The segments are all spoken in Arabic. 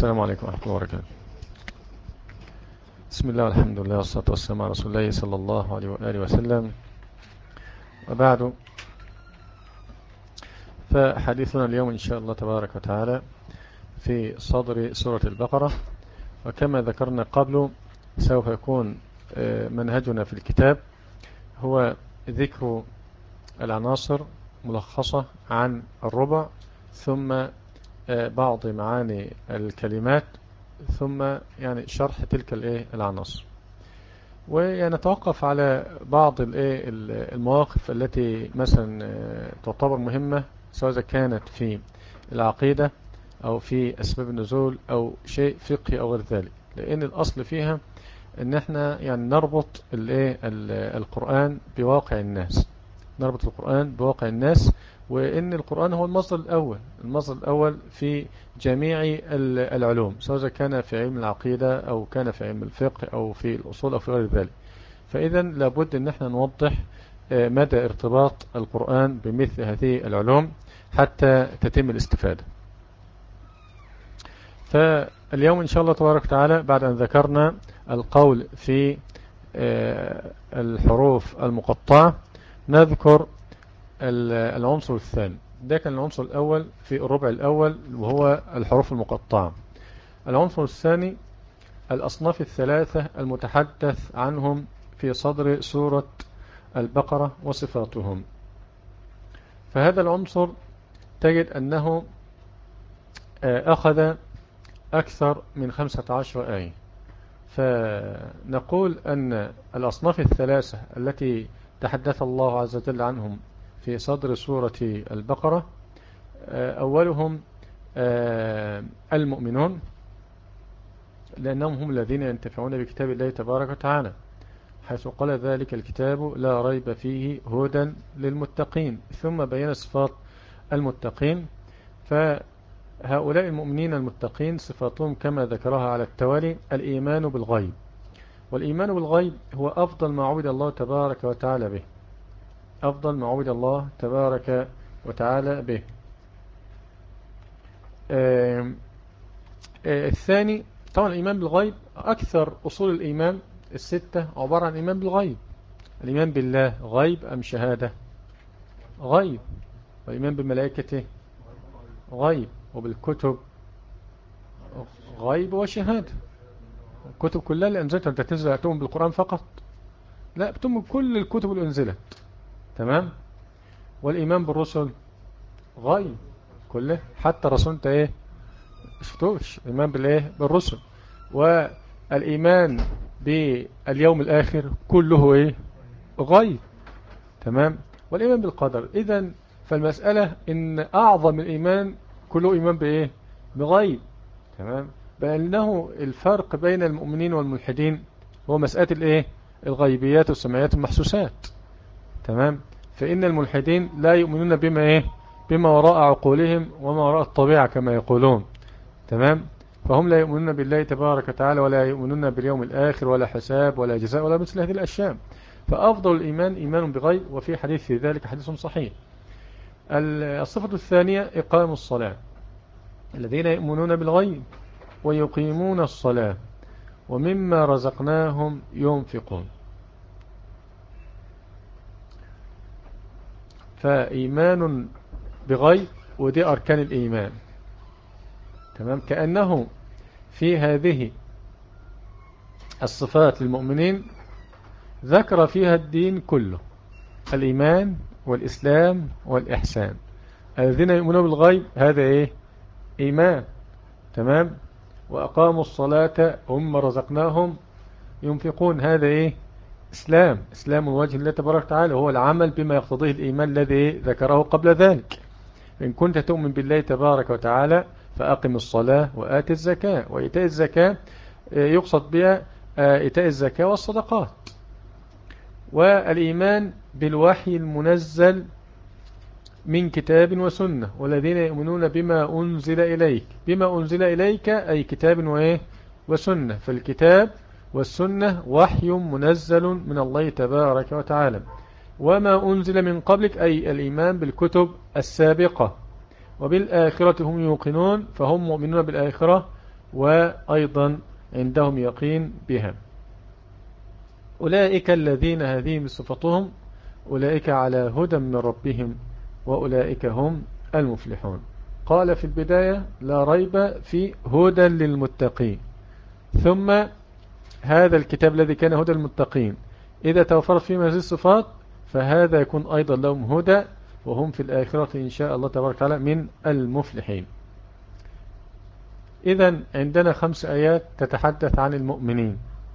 السلام عليكم ورحمة الله وبركاته. بسم الله والحمد لله والصلاة والسلام على رسول الله صلى الله عليه وآله وسلم، وبعد، فحديثنا اليوم إن شاء الله تبارك وتعالى في صدر سورة البقرة. وكما ذكرنا قبل سوف يكون منهجنا في الكتاب هو ذكر العناصر ملخصة عن الربع، ثم بعض معاني الكلمات، ثم يعني شرح تلك العناصر، ونتوقف على بعض المواقف التي مثلا تعتبر مهمة، سواء كانت في العقيدة أو في أسباب النزول أو شيء فقهي أو غير ذلك، لأن الأصل فيها أن احنا يعني نربط القرآن بواقع الناس، نربط القرآن بواقع الناس، وإن القرآن هو المصدر الأول في جميع العلوم، سواء كان في علم العقيدة أو كان في علم الفقه أو في الأصول أو في غير ذلك. فإذا لابد أن احنا نوضح مدى ارتباط القرآن بمثل هذه العلوم حتى تتم الاستفادة. فاليوم إن شاء الله تبارك وتعالى بعد أن ذكرنا القول في الحروف المقطعة، نذكر العنصر الثاني. ده كان العنصر الأول في الربع الأول وهو الحروف المقطعة. العنصر الثاني الأصناف الثلاثة المتحدث عنهم في صدر سورة البقرة وصفاتهم. فهذا العنصر تجد أنه أخذ أكثر من 15 آية. فنقول أن الأصناف الثلاثة التي تحدث الله عز وجل عنهم في صدر سورة البقرة، أولهم المؤمنون، لأنهم هم الذين ينتفعون بكتاب الله تبارك وتعالى، حيث قال ذلك الكتاب لا ريب فيه هدى للمتقين، ثم بين صفات المتقين. فهؤلاء المؤمنين المتقين صفاتهم كما ذكرها على التوالي: الإيمان بالغيب، والإيمان بالغيب هو أفضل ما عبد الله تبارك وتعالى به، أفضل ما عبد الله تبارك وتعالى به. الثاني طبعا الإيمان بالغيب. أكثر أصول الإيمان الستة عبارة عن الإيمان بالغيب. الإيمان بالله غيب أم شهادة؟ غيب. والإيمان بالملائكة غيب، وبالكتب غيب وشهادة. الكتب كلها اللي أنزلت، أنت تنزل تؤمن بالقرآن فقط؟ لا، بتؤمن كل الكتب اللي أنزلت. تمام. والإيمان بالرسل غيب كله، حتى الرسول انت شفتوش. الإيمان بالرسل. والإيمان باليوم الآخر كله غيب. تمام. والإيمان بالقدر. إذن فالمسألة إن أعظم الإيمان كله إيمان بغيب. تمام. بأنه الفرق بين المؤمنين والملحدين هو مسألة الغيبيات والسمعيات والمحسوسات. تمام. فإن الملحدين لا يؤمنون بما وراء عقولهم وما وراء الطبيعة كما يقولون. تمام. فهم لا يؤمنون بالله تبارك وتعالى، ولا يؤمنون باليوم الآخر، ولا حساب، ولا جزاء، ولا مثل هذه الأشياء. فأفضل الإيمان إيمان بغيب، وفي حديث في ذلك حديث صحيح. الصفة الثانية إقام الصلاة. الذين يؤمنون بالغيب ويقيمون الصلاة ومما رزقناهم ينفقون. فإيمان بغيب ودي أركان الإيمان. تمام. كأنه في هذه الصفات للمؤمنين ذكر فيها الدين كله: الإيمان والإسلام والإحسان. الذين يؤمنون بالغيب هذا إيمان. تمام. وأقاموا الصلاة ومما رزقناهم ينفقون، هذا إسلام وجه الله تبارك وتعالى، هو العمل بما يقتضيه الإيمان الذي ذكره قبل ذلك. إن كنت تؤمن بالله تبارك وتعالى فأقم الصلاة وآت الزكاة. وإيتاء الزكاة يقصد بها إيتاء الزكاة والصدقات. والإيمان بالوحي المنزل من كتاب وسنة. والذين يؤمنون بما أنزل إليك. بما أنزل إليك أي كتاب وسنة. فالكتاب والسنة وحي منزل من الله تبارك وتعالى. وما أنزل من قبلك أي الإيمان بالكتب السابقة. وبالآخرة هم يوقنون، فهم مؤمنون بالآخرة وأيضا عندهم يقين بها. أولئك الذين هذه صفتهم أولئك على هدى من ربهم وأولئك هم المفلحون. قال في البداية لا ريب في هدى للمتقين، ثم هذا الكتاب الذي كان هدى للمتقين إذا توفرت فيه هذه الصفات فهذا يكون أيضا لهم هدى، وهم في الآخرة إن شاء الله تبارك وتعالى من المفلحين. إذا عندنا 5 آيات تتحدث عن المؤمنين،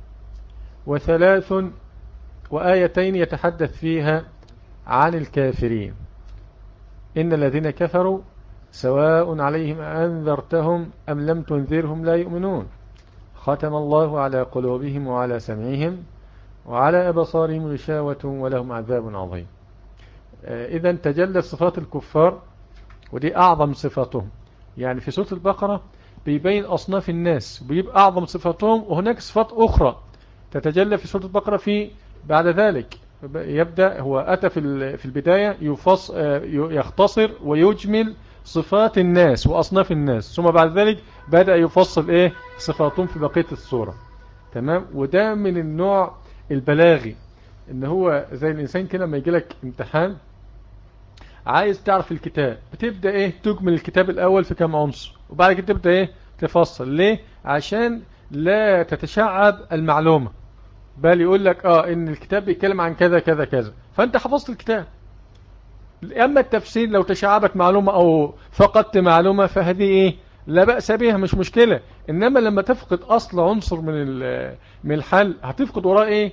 وآيتين يتحدث فيها عن الكافرين. إن الذين كفروا سواء عليهم أنذرتهم أم لم تنذرهم لا يؤمنون، ختم الله على قلوبهم وعلى سمعهم وعلى أبصارهم غشاوة ولهم عذاب عظيم. إذا تجلت صفات الكفار، ودي أعظم صفاتهم. يعني في سورة البقرة بيبين أصناف الناس بيبقى أعظم صفاتهم، وهناك صفات أخرى تتجلى في سورة البقرة في بعد ذلك. يبدأ هو أتى في البداية يختصر ويجمل صفات الناس وأصناف الناس، ثم بعد ذلك بدأ يفصل صفاتهم في بقية السورة. تمام. وده من النوع البلاغي، ان هو زي الإنسان كده لما يجي لك امتحان عايز تعرف الكتاب، بتبدأ تجمل الكتاب الأول في كام عنصر، وبعد كده تبدأ تفصل. ليه؟ عشان لا تتشعب المعلومة، بل يقول لك ان الكتاب بيتكلم عن كذا كذا كذا، فانت حفظت الكتاب. اما التفسير لو تشعبت معلومة او فقدت معلومة فهذه لا بأس بها، مش مشكلة. انما لما تفقد اصل عنصر من الحل هتفقد وراه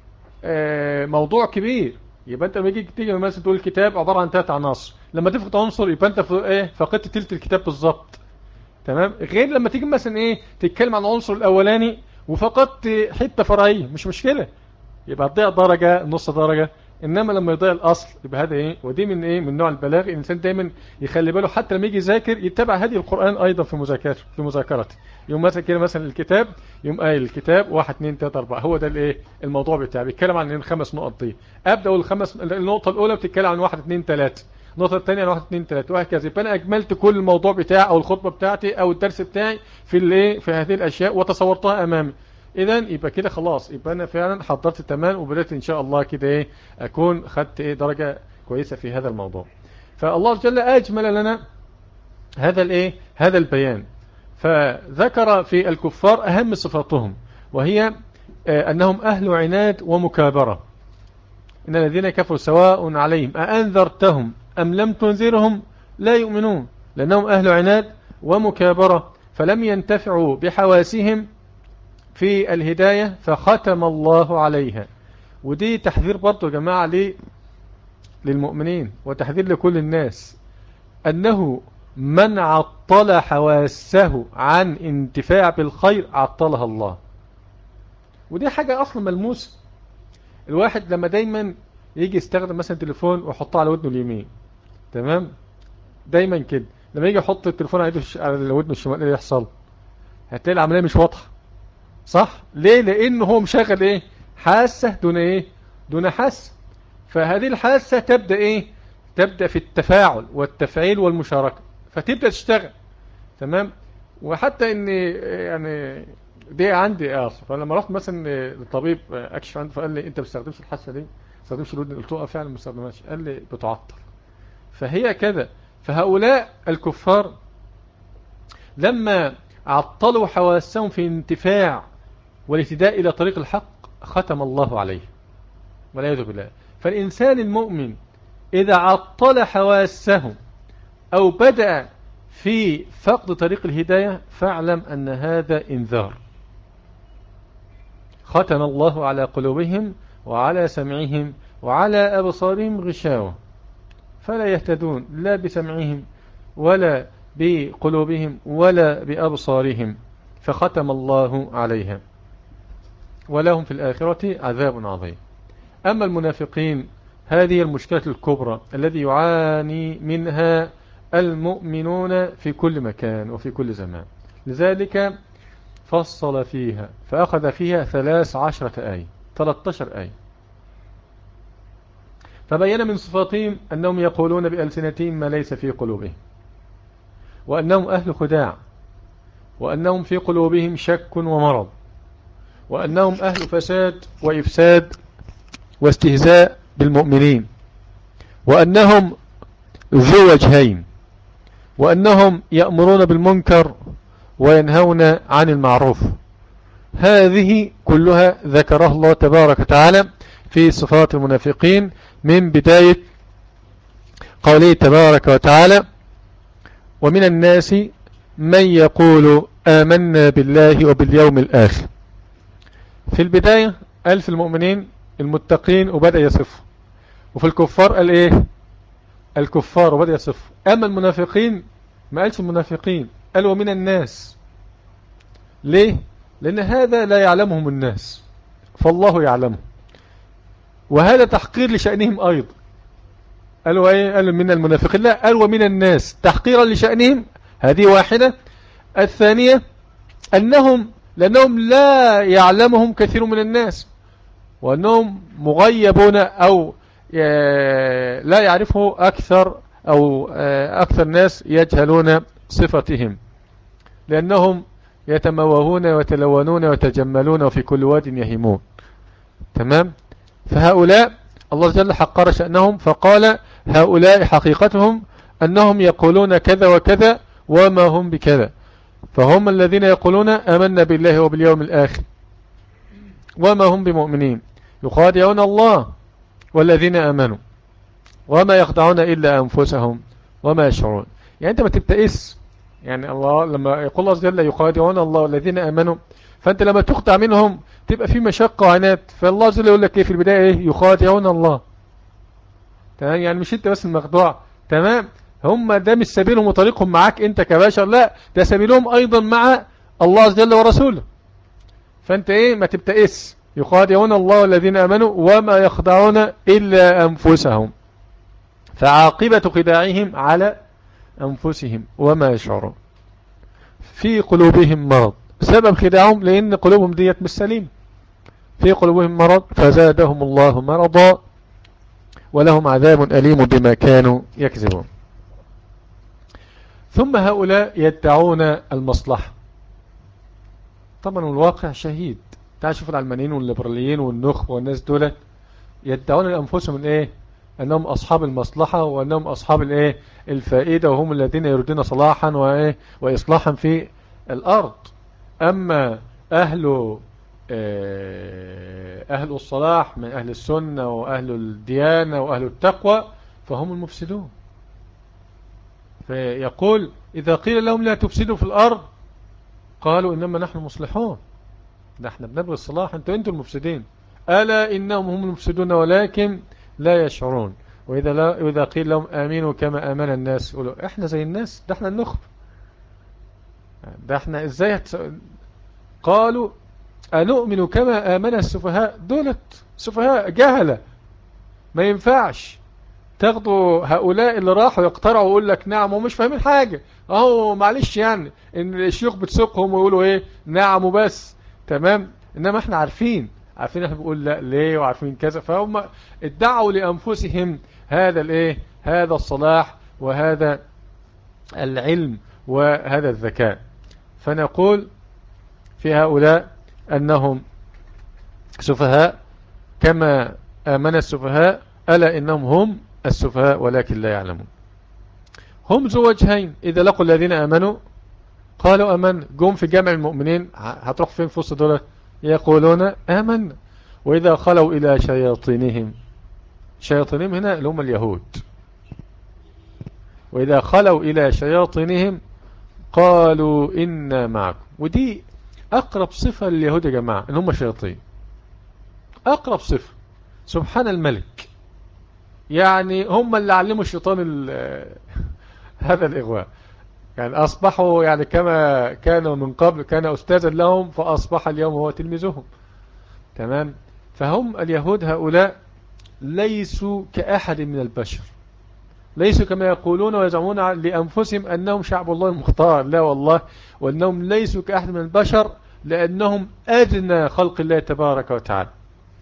موضوع كبير. يبقى انت لما تيجي مثلا تقول الكتاب عبارة عن 3 عناصر، لما تفقد عنصر يبقى انت فقدت تلت الكتاب بالظبط. تمام. غير لما تيجي مثلا تتكلم عن العنصر الاولاني وفقدت حته فرعيه، مش مشكله، يبقى تضيع درجه نص درجه. انما لما يضيع الاصل يبقى هذا ودي من نوع البلاغ. الانسان دايما يخلي باله حتى لما يجي يذاكر يتبع هدي القران ايضا في مذاكرته. يوم مثلا كده مثلا الكتاب يوم الكتاب 1 2 3 4 هو ده الموضوع بتاعي، بيتكلم عن ال5 نقط دي. ابدا النقطه الاولى بتتكلم عن 1 2 3، النقطة الثانية 1 2 3 وهكذا. يبقى أنا أجملت كل الموضوع بتاعي أو الخطبة بتاعتي أو الدرس بتاعي في هذه الأشياء وتصورتها أمامي. إذا يبقى كده خلاص، يبقى أنا فعلا حضرت تمام، وبدأت إن شاء الله كده أكون خدت درجة كويسة في هذا الموضوع. فالله جل أجمل لنا هذا البيان. فذكر في الكفار أهم صفاتهم، وهي أنهم أهل عناد ومكابرة. إن الذين كفروا سواء عليهم أأنذرتهم أم لم تنذرهم لا يؤمنون، لأنهم أهل عناد ومكابرة، فلم ينتفعوا بحواسهم في الهداية فختم الله عليها. ودي تحذير برضو يا جماعة للمؤمنين، وتحذير لكل الناس، أنه من عطل حواسه عن انتفاع بالخير عطلها الله. ودي حاجة أصلا ملموسة. الواحد لما دايما يجي يستخدم مثلا تليفون ويحطه على ودنه اليمين، تمام، دايما كده لما يجي يحط التليفون على ودنه الشمال ايه يحصل؟ هتلاقي العمليه مش واضحه، صح؟ ليه؟ لانه هو مشغل حاسه دون حاسه. فهذه الحاسه تبدا في التفاعل والتفعيل والمشاركه، فتبدا تشتغل. تمام. وحتى ان يعني دي عندي فلما رحت مثلا للطبيب اكشف عنده فقال لي انت ما بتستخدمش الحاسه دي، ما بتستخدمش الودن. قلت له فعلا ما بستخدمهاش. قال لي بتعطل. فهي كذا. فهؤلاء الكفار لما عطلوا حواسهم في انتفاع والاهتداء إلى طريق الحق ختم الله عليه والعياذ بالله. فالإنسان المؤمن إذا عطل حواسه أو بدأ في فقد طريق الهداية فاعلم أن هذا إنذار. ختم الله على قلوبهم وعلى سمعهم وعلى أبصارهم غشاوة، فلا يهتدون لا بسمعهم ولا بقلوبهم ولا بأبصارهم، فختم الله عليها ولهم في الآخرة عذاب عظيم. أما المنافقين هذه المشكلة الكبرى الذي يعاني منها المؤمنون في كل مكان وفي كل زمان. لذلك فصل فيها فأخذ فيها 13 آية 13 آية. فبين من صفاتهم أنهم يقولون بألسنتهم ما ليس في قلوبهم، وأنهم أهل خداع، وأنهم في قلوبهم شك ومرض، وأنهم أهل فساد وإفساد واستهزاء بالمؤمنين، وأنهم ذو وجهين، وأنهم يأمرون بالمنكر وينهون عن المعروف. هذه كلها ذكرها الله تبارك وتعالى في صفات المنافقين من بداية قوله تبارك وتعالى: ومن الناس من يقول آمنا بالله وباليوم الآخر. في البداية قال في المؤمنين المتقين وبدأ يصف، وفي الكفار قال ايه؟ الكفار وبدأ يصف. أما المنافقين ما قالش المنافقين، قال ومن الناس. ليه؟ لأن هذا لا يعلمهم الناس، فالله يعلمه، وهذا تحقير لشأنهم أيضا. قالوا ايه؟ قالوا من المنافقين، لا، قال ومن الناس تحقيرا لشأنهم. هذه واحدة. الثانية لأنهم لا يعلمهم كثير من الناس، وأنهم مغيبون أو لا يعرفه أكثر، أو أكثر الناس يجهلون صفتهم، لأنهم يتموهون ويتلونون ويتجملون وفي كل واد يهيمون. تمام؟ فهؤلاء الله جل حقر شأنهم فقال: هؤلاء حقيقتهم أنهم يقولون كذا وكذا وما هم بكذا. فهم الذين يقولون آمنا بالله وباليوم الآخر وما هم بمؤمنين، يخادعون الله والذين آمنوا وما يخدعون إلا أنفسهم وما يشعرون. يعني أنت ما تبتئس، يعني الله لما يقول الله جل يخادعون الله والذين آمنوا، فأنت لما تخدع منهم تبقى في مشقة وعنات، فالله جل يقول لك إيه في البداية؟ إيه؟ يخادعون الله. تمام؟ يعني مش أنت بس المخدوع، تمام؟ هم ده مش سبيلهم وطريقهم معاك أنت كبشر، لا، ده سبيلهم أيضا مع الله جل ورسوله. فأنت إيه؟ ما تبتئس. يخادعون الله والذين آمنوا وما يخدعون إلا أنفسهم، فعاقبة خداعهم على أنفسهم وما يشعرون. في قلوبهم مرض، سبب خداعهم لأن قلوبهم ديت مش سليم. في قلوبهم مرض فزادهم الله مرضا ولهم عذاب أليم بما كانوا يكذبون. ثم هؤلاء يدعون المصلحة. طبعا الواقع شهيد. تعال شوف العلمانيين والليبراليين والنخب والناس دولت يدعون لأنفسهم من ايه؟ أنهم أصحاب المصلحة وأنهم أصحاب الايه؟ الفائدة، وهم الذين يريدون صلاحا وايه؟ وإصلاحا في الأرض. أما أهل الصلاح من أهل السنة وأهل الديانة وأهل التقوى فهم المفسدون. فيقول إذا قيل لهم لا تفسدوا في الأرض قالوا إنما نحن مصلحون، نحن بنبغي الصلاح، أنتم المفسدين. ألا إنهم هم المفسدون ولكن لا يشعرون. وإذا قيل لهم آمنوا كما آمن الناس يقولوا إحنا زي الناس، ده إحنا النخب، ده إحنا إزاي قالوا أنؤمن كما آمن السفهاء. دولت سفهاء جهلة، ما ينفعش تاخدوا هؤلاء اللي راحوا يقترعوا ويقول لك نعم ومش فاهمين حاجة. اهو معلش، يعني ان الشيوخ بتسوقهم ويقولوا ايه؟ نعم وبس. تمام؟ انما احنا عارفين احنا بنقول لا ليه، وعارفين كذا. فهم ادعوا لانفسهم هذا الايه؟ هذا الصلاح وهذا العلم وهذا الذكاء. فنقول في هؤلاء انهم سفهاء كما آمن السفهاء، ألا إنهم هم السفهاء ولكن لا يعلمون. هم ذو وجهين، إذا لقوا الذين آمنوا قالوا آمنا. جم في جمع المؤمنين هتروح فين في وسط دول؟ يقولون آمنا. وإذا خلوا إلى شياطينهم هنا اللي هم اليهود، وإذا خلوا إلى شياطينهم قالوا إنا معكم. ودي أقرب صفة لليهود يا جماعة، إن هم شياطين. أقرب صفة، سبحان الملك. يعني هم اللي علموا الشيطان هذا الإغواء. يعني أصبحوا يعني كما كانوا من قبل، كان أستاذا لهم فأصبح اليوم هو تلميذهم. تمام؟ فهم اليهود هؤلاء ليسوا كأحد من البشر، ليسوا كما يقولون ويزعمون لأنفسهم أنهم شعب الله المختار. لا والله، وأنهم ليسوا كأحد من البشر، لأنهم أدنى خلق الله تبارك وتعالى.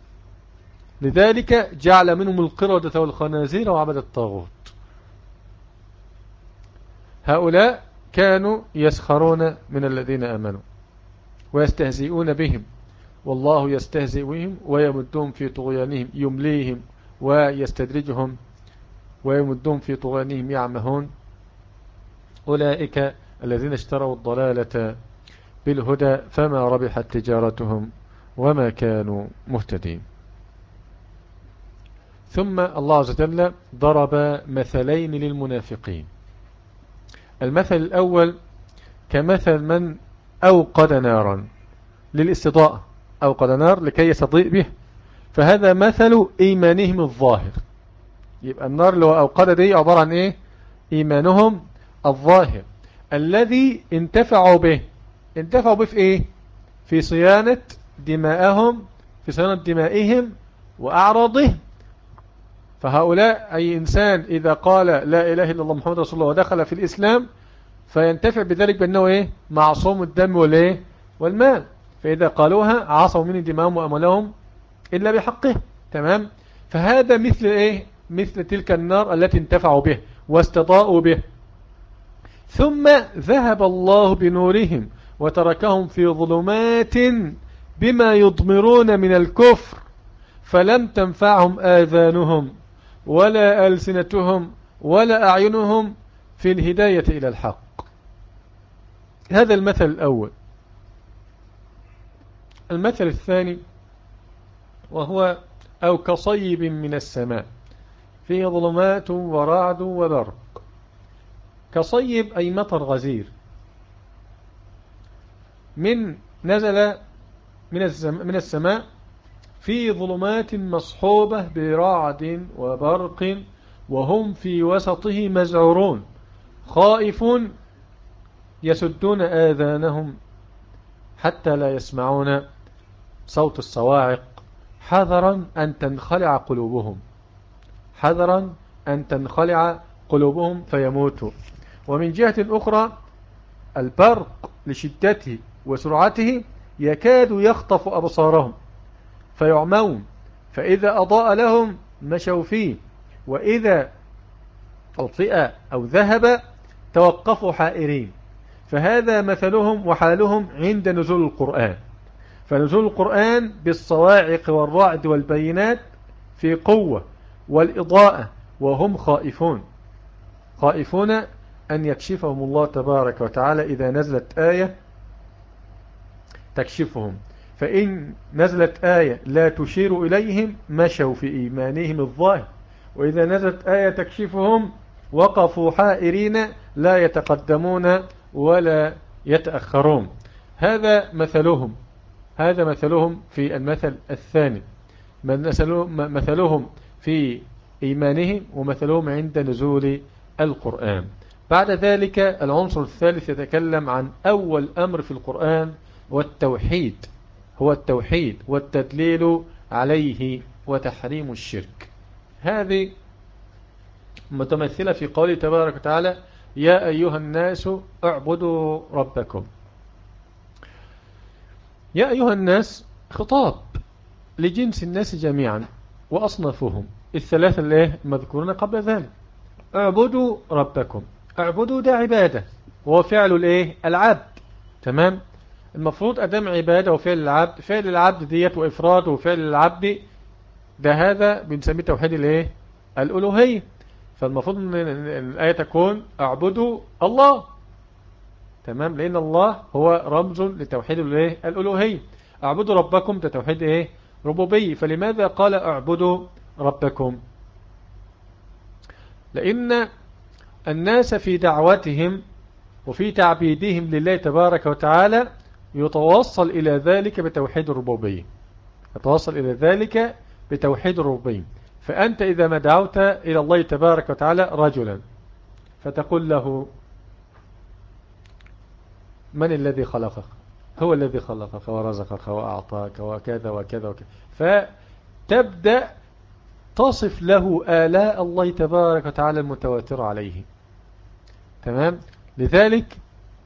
لذلك جعل منهم القردة والخنازير وعبد الطاغوت. هؤلاء كانوا يسخرون من الذين آمنوا ويستهزئون بهم، والله يستهزئ بهم ويمدهم في طغيانهم يمليهم ويستدرجهم ويمدهم في طغيانهم يعمهون. أولئك الذين اشتروا الضلالة بالهدى فما ربحت تجارتهم وما كانوا مهتدين. ثم الله عز وجل ضرب مثلين للمنافقين. المثل الأول كمثل من أوقد نارا للاستضاءة، أوقد نار لكي يستضيء به، فهذا مثل إيمانهم الظاهر. يبقى النار اللي هو أوقد دي عبارة عن إيه؟ إيمانهم الظاهر الذي انتفعوا به. انتفعوا به في إيه؟ في صيانة دماءهم، في صيانة دمائهم وأعراضهم. فهؤلاء أي إنسان إذا قال لا إله إلا الله محمد رسول الله ودخل في الإسلام فينتفع بذلك بأنه إيه؟ معصوم الدم والإيه؟ والمال، فإذا قالوها عصوا من دماءهم وأموالهم إلا بحقه. تمام. فهذا مثل إيه؟ مثل تلك النار التي انتفعوا به واستضاءوا به، ثم ذهب الله بنورهم وتركهم في ظلمات بما يضمرون من الكفر، فلم تنفعهم آذانهم ولا ألسنتهم ولا أعينهم في الهداية إلى الحق. هذا المثل الأول. المثل الثاني وهو أو كصيب من السماء فيه ظلمات ورعد وبرق. كصيب أي مطر غزير نزل من السماء في ظلمات مصحوبة برعد وبرق وهم في وسطه مزعورون خائفون يسدون آذانهم حتى لا يسمعون صوت الصواعق حذرا أن تنخلع قلوبهم، حذرا أن تنخلع قلوبهم فيموتوا. ومن جهة أخرى البرق لشدته وسرعته يكاد يخطف أبصارهم فيعمون، فإذا أضاء لهم مشوا فيه، وإذا أطفئ أو ذهب توقفوا حائرين. فهذا مثلهم وحالهم عند نزول القرآن. فنزول القرآن بالصواعق والرعد والبينات في قوة والإضاءة وهم خائفون، خائفون أن يكشفهم الله تبارك وتعالى إذا نزلت آية تكشفهم. فإن نزلت آية لا تشير إليهم مشوا في إيمانهم الظاهر، وإذا نزلت آية تكشفهم وقفوا حائرين لا يتقدمون ولا يتأخرون. هذا مثلهم، هذا مثلهم في المثل الثاني، مثلهم في إيمانهم ومثلهم عند نزول القرآن. بعد ذلك العنصر الثالث يتكلم عن أول أمر في القرآن والتوحيد، هو التوحيد والتدليل عليه وتحريم الشرك. هذه متمثلة في قوله تبارك وتعالى يا أيها الناس اعبدوا ربكم. يا أيها الناس خطاب لجنس الناس جميعا وأصنافهم الثلاثة المذكورون قبل ذلك. اعبدوا ربكم، اعبدوا ده عبادة وهو فعل العبد. تمام. المفروض أدام عبادة وفعل العبد، فعل العبد ديت وإفراد وفعل العبد ده هذا بنسميه توحيد الألوهية. فالمفروض أن الآية تكون اعبدوا الله. تمام. لأن الله هو رمز لتوحيد الألوهية. اعبدوا ربكم ده توحيد ربوبية. فلماذا قال اعبدوا ربكم؟ لأن الناس في دعوتهم وفي تعبيدهم لله تبارك وتعالى يتوصل إلى ذلك بتوحيد الربوبية، يتوصل إلى ذلك بتوحيد الربوبية. فأنت إذا ما دعوت إلى الله تبارك وتعالى رجلا فتقول له من الذي خلقك؟ هو الذي خلقك ورزقك وأعطاك وكذا وكذا وكذا، فتبدأ تصف له آلاء الله تبارك وتعالى المتواترة عليه. تمام. لذلك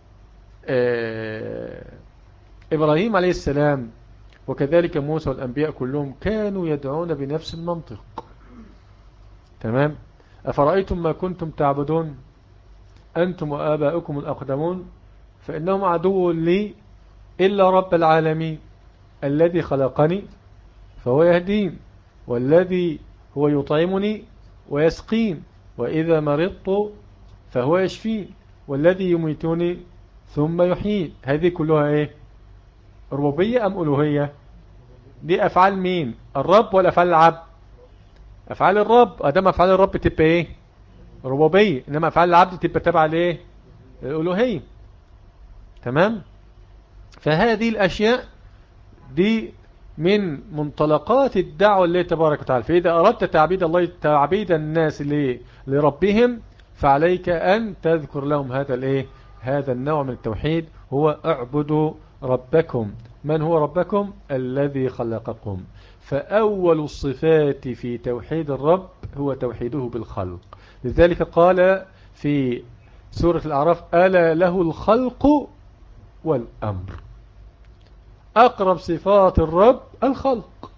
إبراهيم عليه السلام وكذلك موسى والأنبياء كلهم كانوا يدعون بنفس المنطق. تمام. أفرأيتم ما كنتم تعبدون أنتم وآباؤكم الأقدمون فإنهم عدو لي إلا رب العالمين الذي خلقني فهو يهدين والذي هو يطعمني ويسقين وإذا مرضت فهو يشفين والذي يميتني ثم يحيين. هذه كلها إيه؟ ربوبية أم ألوهية؟ دي أفعال مين؟ الرب ولا أفعال العبد؟ أفعال الرب. أدام أفعال الرب تبقى إيه؟ ربوبية. إنما أفعال العبد تبقى تبع لإيه؟ الألوهية. تمام؟ فهذه الأشياء دي من منطلقات الدعوة الله تبارك وتعالى. فإذا أردت تعبيد الله تعبيد الناس لربهم فعليك أن تذكر لهم هذا النوع من التوحيد، هو اعبدوا ربكم. من هو ربكم؟ الذي خلقكم. فأول الصفات في توحيد الرب هو توحيده بالخلق. لذلك قال في سورة الأعراف ألا له الخلق والأمر. أقرب صفات الرب الخلق.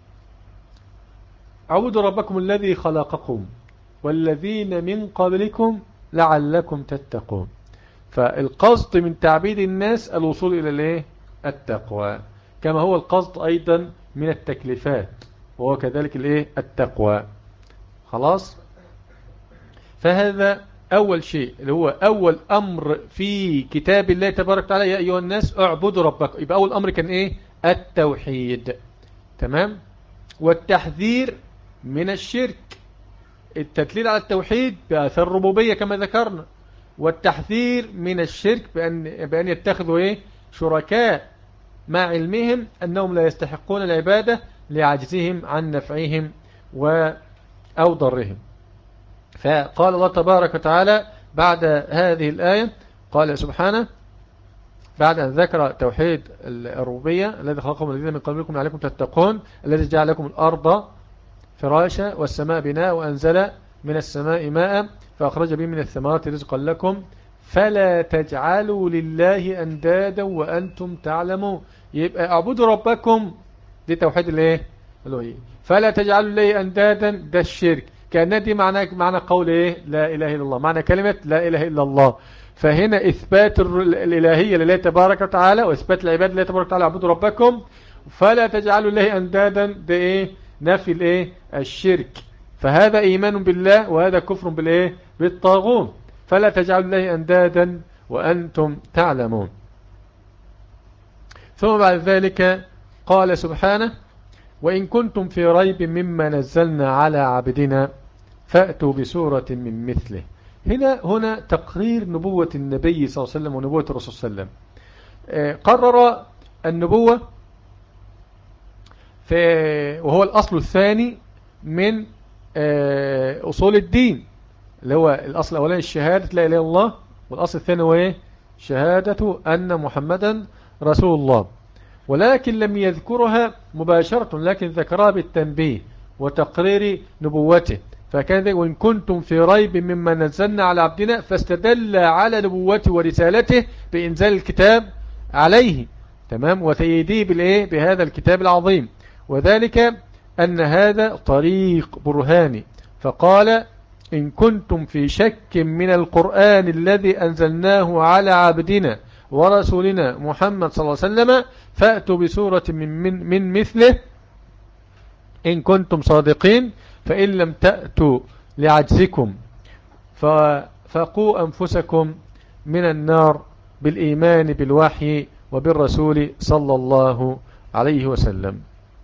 اعبدوا ربكم الذي خلقكم والذين من قبلكم لعلكم تتقون. فالقصد من تعبيد الناس الوصول إلى التقوى، كما هو القصد أيضا من التكليفات وهو كذلك التقوى. خلاص. فهذا أول شيء اللي هو أول أمر في كتاب الله تبارك وتعالى يا أيها الناس اعبدوا ربكم. يبقى أول أمر كان التوحيد. تمام. والتحذير من الشرك، التدليل على التوحيد بأثر الربوبية كما ذكرنا، والتحذير من الشرك بأن يتخذوا شركاء مع علمهم أنهم لا يستحقون العبادة لعجزهم عن نفعهم أو ضرهم. فقال الله تبارك وتعالى بعد هذه الآية قال سبحانه بعد أن ذكر توحيد الربوبية الذي خلقكم الذين من قبلكم لعلكم تتقون الذي جعل لكم الأرض فراشا والسماء بناء وأنزل من السماء ماء فأخرج به من الثمرات رزقا لكم فلا تجعلوا لله أندادا وأنتم تعلمون. يبقى اعبدوا ربكم دي توحيد الألوهية. فلا تجعلوا لله أندادا ده الشرك. كأن دي معنى قول لا إله إلا الله، معنى كلمة لا إله إلا الله. فهنا إثبات الإلهية لله تبارك وتعالى وإثبات العباد لله تبارك وتعالى اعبدوا ربكم فلا تجعلوا لله أندادا ده نفي الشرك. فهذا إيمان بالله وهذا كفر بالطاغوت. فلا تجعلوا لله أندادا وأنتم تعلمون. ثم بعد ذلك قال سبحانه وإن كنتم في ريب مما نزلنا على عبدنا فأتوا بسورة من مثله. هنا تقرير نبوة النبي صلى الله عليه وسلم ونبوة الرسول صلى الله عليه وسلم. قرر النبوة وهو الأصل الثاني من أصول الدين اللي هو الأصل الأولاني الشهادة لا إله إلا الله، والأصل الثاني هو شهادة أن محمدا رسول الله. ولكن لم يذكرها مباشرة لكن ذكرها بالتنبيه وتقرير نبوته. فكان وإن كنتم في ريب مما نزلنا على عبدنا فاستدل على نبوته ورسالته بإنزال الكتاب عليه. تمام. وتأييده بهذا الكتاب العظيم، وذلك أن هذا طريق برهاني. فقال إن كنتم في شك من القرآن الذي أنزلناه على عبدنا ورسولنا محمد صلى الله عليه وسلم فأتوا بسورة من مثله إن كنتم صادقين فإن لم تأتوا لعجزكم فقوا أنفسكم من النار بالإيمان بالوحي وبالرسول صلى الله عليه وسلم.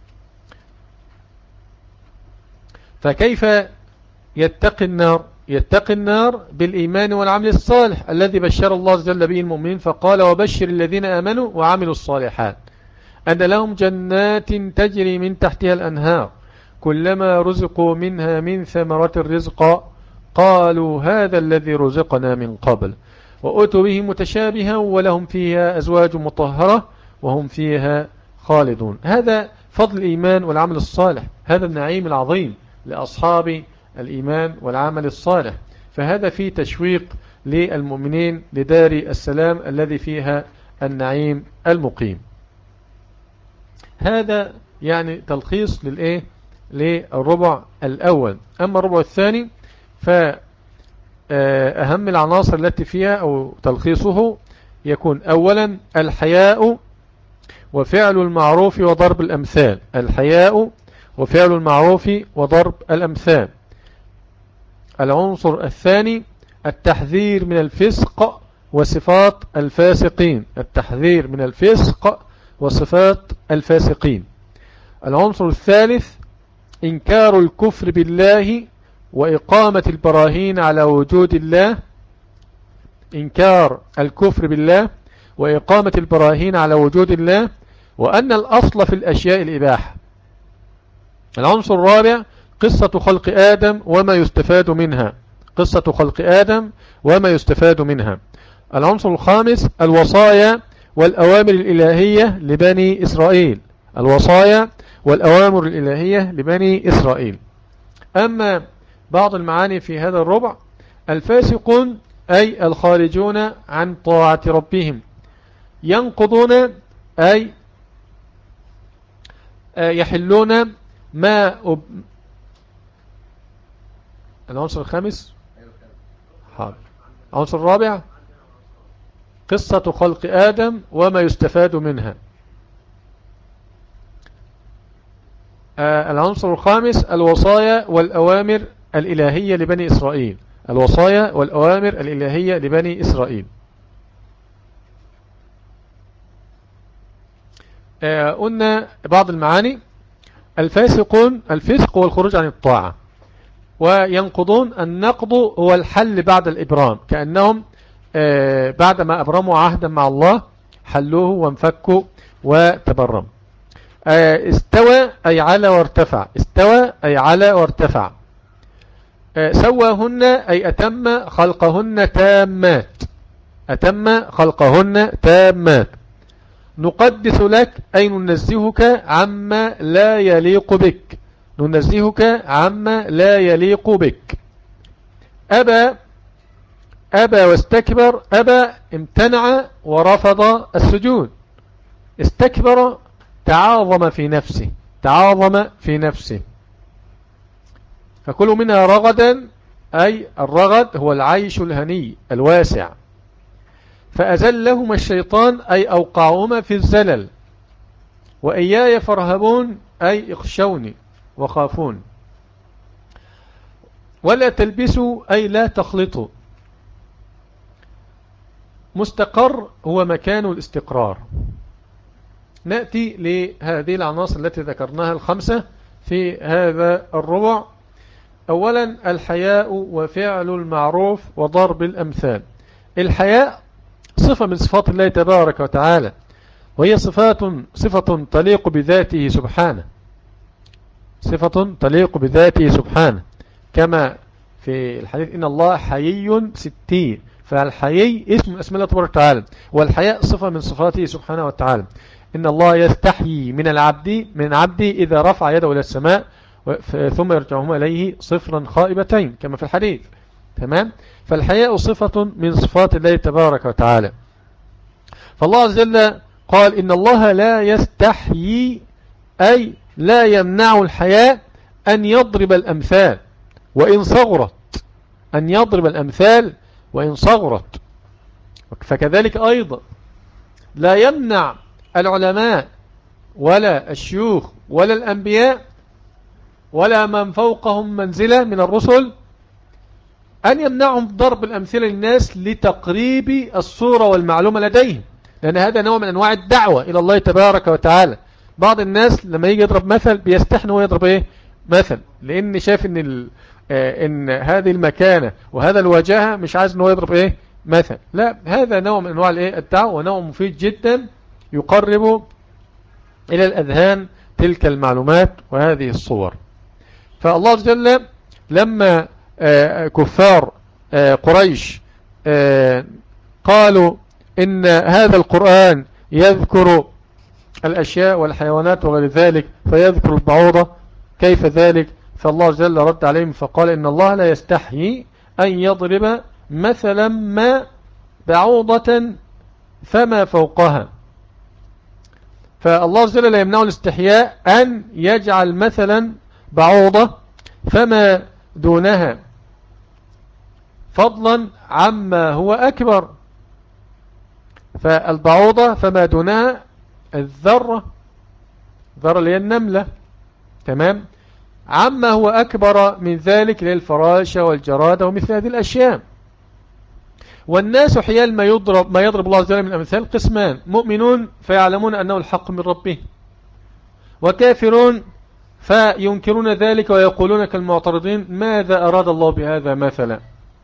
فكيف يتقي النار؟ يتقي النار بالإيمان والعمل الصالح الذي بشر الله عز وجل به المؤمنين. فقال وبشر الذين آمنوا وعملوا الصالحات أن لهم جنات تجري من تحتها الأنهار كلما رزقوا منها من ثمرة الرزق قالوا هذا الذي رزقنا من قبل وأتوا به متشابها ولهم فيها أزواج مطهرة وهم فيها خالدون. هذا فضل الإيمان والعمل الصالح، هذا النعيم العظيم لأصحاب الإيمان والعمل الصالح. فهذا فيه تشويق للمؤمنين لدار السلام الذي فيها النعيم المقيم. هذا يعني تلخيص للربع الأول. أما الربع الثاني أهم العناصر التي فيها أو تلخيصه يكون أولا الحياء وفعل المعروف وضرب الأمثال. الحياء وفعل المعروف وضرب الأمثال. العنصر الثاني التحذير من الفسق وصفات الفاسقين. التحذير من الفسق وصفات الفاسقين. العنصر الثالث إنكار الكفر بالله وإقامة البراهين على وجود الله. إنكار الكفر بالله وإقامة البراهين على وجود الله، وأن الأصل في الأشياء الإباحة. العنصر الرابع قصة خلق آدم وما يستفاد منها. قصة خلق آدم وما يستفاد منها. العنصر الخامس الوصايا والأوامر الإلهية لبني إسرائيل. الوصايا والأوامر الإلهية لبني إسرائيل. أما بعض المعاني في هذا الربع: الفاسقون أي الخارجون عن طاعة ربهم. ينقضون أي يحلون ما العنصر الخامس حاضر. العنصر الرابع قصة خلق آدم وما يستفاد منها. العنصر الخامس الوصايا والأوامر الإلهية لبني إسرائيل. الوصايا والأوامر الإلهية لبني إسرائيل. قلنا بعض المعاني: الفاسقون الفسق والخروج عن الطاعة، وينقضون النقض هو الحل بعد الإبرام، كأنهم بعدما أبرموا عهدا مع الله حلوه وانفكوا وتبرم. استوى أي على وارتفع. استوى أي على وارتفع. سواهن أي أتم خلقهن تامات. أتم خلقهن تامات. نقدس لك أي ننزهك عما لا يليق بك. ننزهك عما لا يليق بك. أبى واستكبر. أبى امتنع ورفض السجود. استكبر تعاظم في نفسه. تعاظم في نفسه. فكل منها رغدا أي الرغد هو العيش الهني الواسع. فأزلهما الشيطان أي أوقعهما في الزلل. وإياي فارهبون أي اخشوني وخافون. ولا تلبسوا أي لا تخلطوا. مستقر هو مكان الاستقرار. نأتي لهذه العناصر التي ذكرناها الخمسة في هذا الربع. أولا الحياء وفعل المعروف وضرب الأمثال. الحياء صفة من صفات الله تبارك وتعالى، وهي صفة تليق بذاته سبحانه. صفة تليق بذاته سبحانه، كما في الحديث إن الله حيي ستير. فالحيي اسم من اسم الله تبارك وتعالى، والحياء صفة من صفاته سبحانه وتعالى. إن الله يستحيي من العبد إذا رفع يده إلى السماء ثم يرجعهما إليه صفرا خائبتين، كما في الحديث. تمام. فالحياء صفة من صفات الله تبارك وتعالى. فالله عز وجل قال إن الله لا يستحيي أي لا يمنع الحياء أن يضرب الأمثال وإن صغرت. أن يضرب الأمثال وإن صغرت. فكذلك أيضا لا يمنع العلماء ولا الشيوخ ولا الأنبياء ولا من فوقهم منزلة من الرسل أن يمنعهم ضرب الأمثلة للناس لتقريب الصورة والمعلومة لديهم، لأن هذا نوع من أنواع الدعوة إلى الله تبارك وتعالى. بعض الناس لما يجي يضرب مثل بيستحن ويضرب إيه مثل، لأن شايف إن هذه المكانة وهذا الوجاهة مش عايز إنه يضرب إيه مثل. لا، هذا نوع من أنواع الإيه الدعوة، ونوع مفيد جدا يقرب إلى الأذهان تلك المعلومات وهذه الصور. فالله عز وجل لما كفار قريش قالوا إن هذا القرآن يذكر الأشياء والحيوانات وغير ذلك فيذكر البعوضة، كيف ذلك؟ فالله عز وجل رد عليهم فقال إن الله لا يستحيي أن يضرب مثلا ما بعوضة فما فوقها. فالله عز وجل لا يمنع الاستحياء أن يجعل مثلا بعوضة فما دونها فضلا عما هو أكبر. فالبعوضة فما دونها الذرة، ذرة اللي هي النملة، تمام، عما هو أكبر من ذلك للفراشة والجرادة ومثل هذه الأشياء. والناس حيال ما يضرب الله عز وجل من أمثال قسمان: مؤمنون فيعلمون أنه الحق من ربه، وكافرون فينكرون ذلك ويقولون كالمعترضين ماذا أراد الله بهذا مثلا.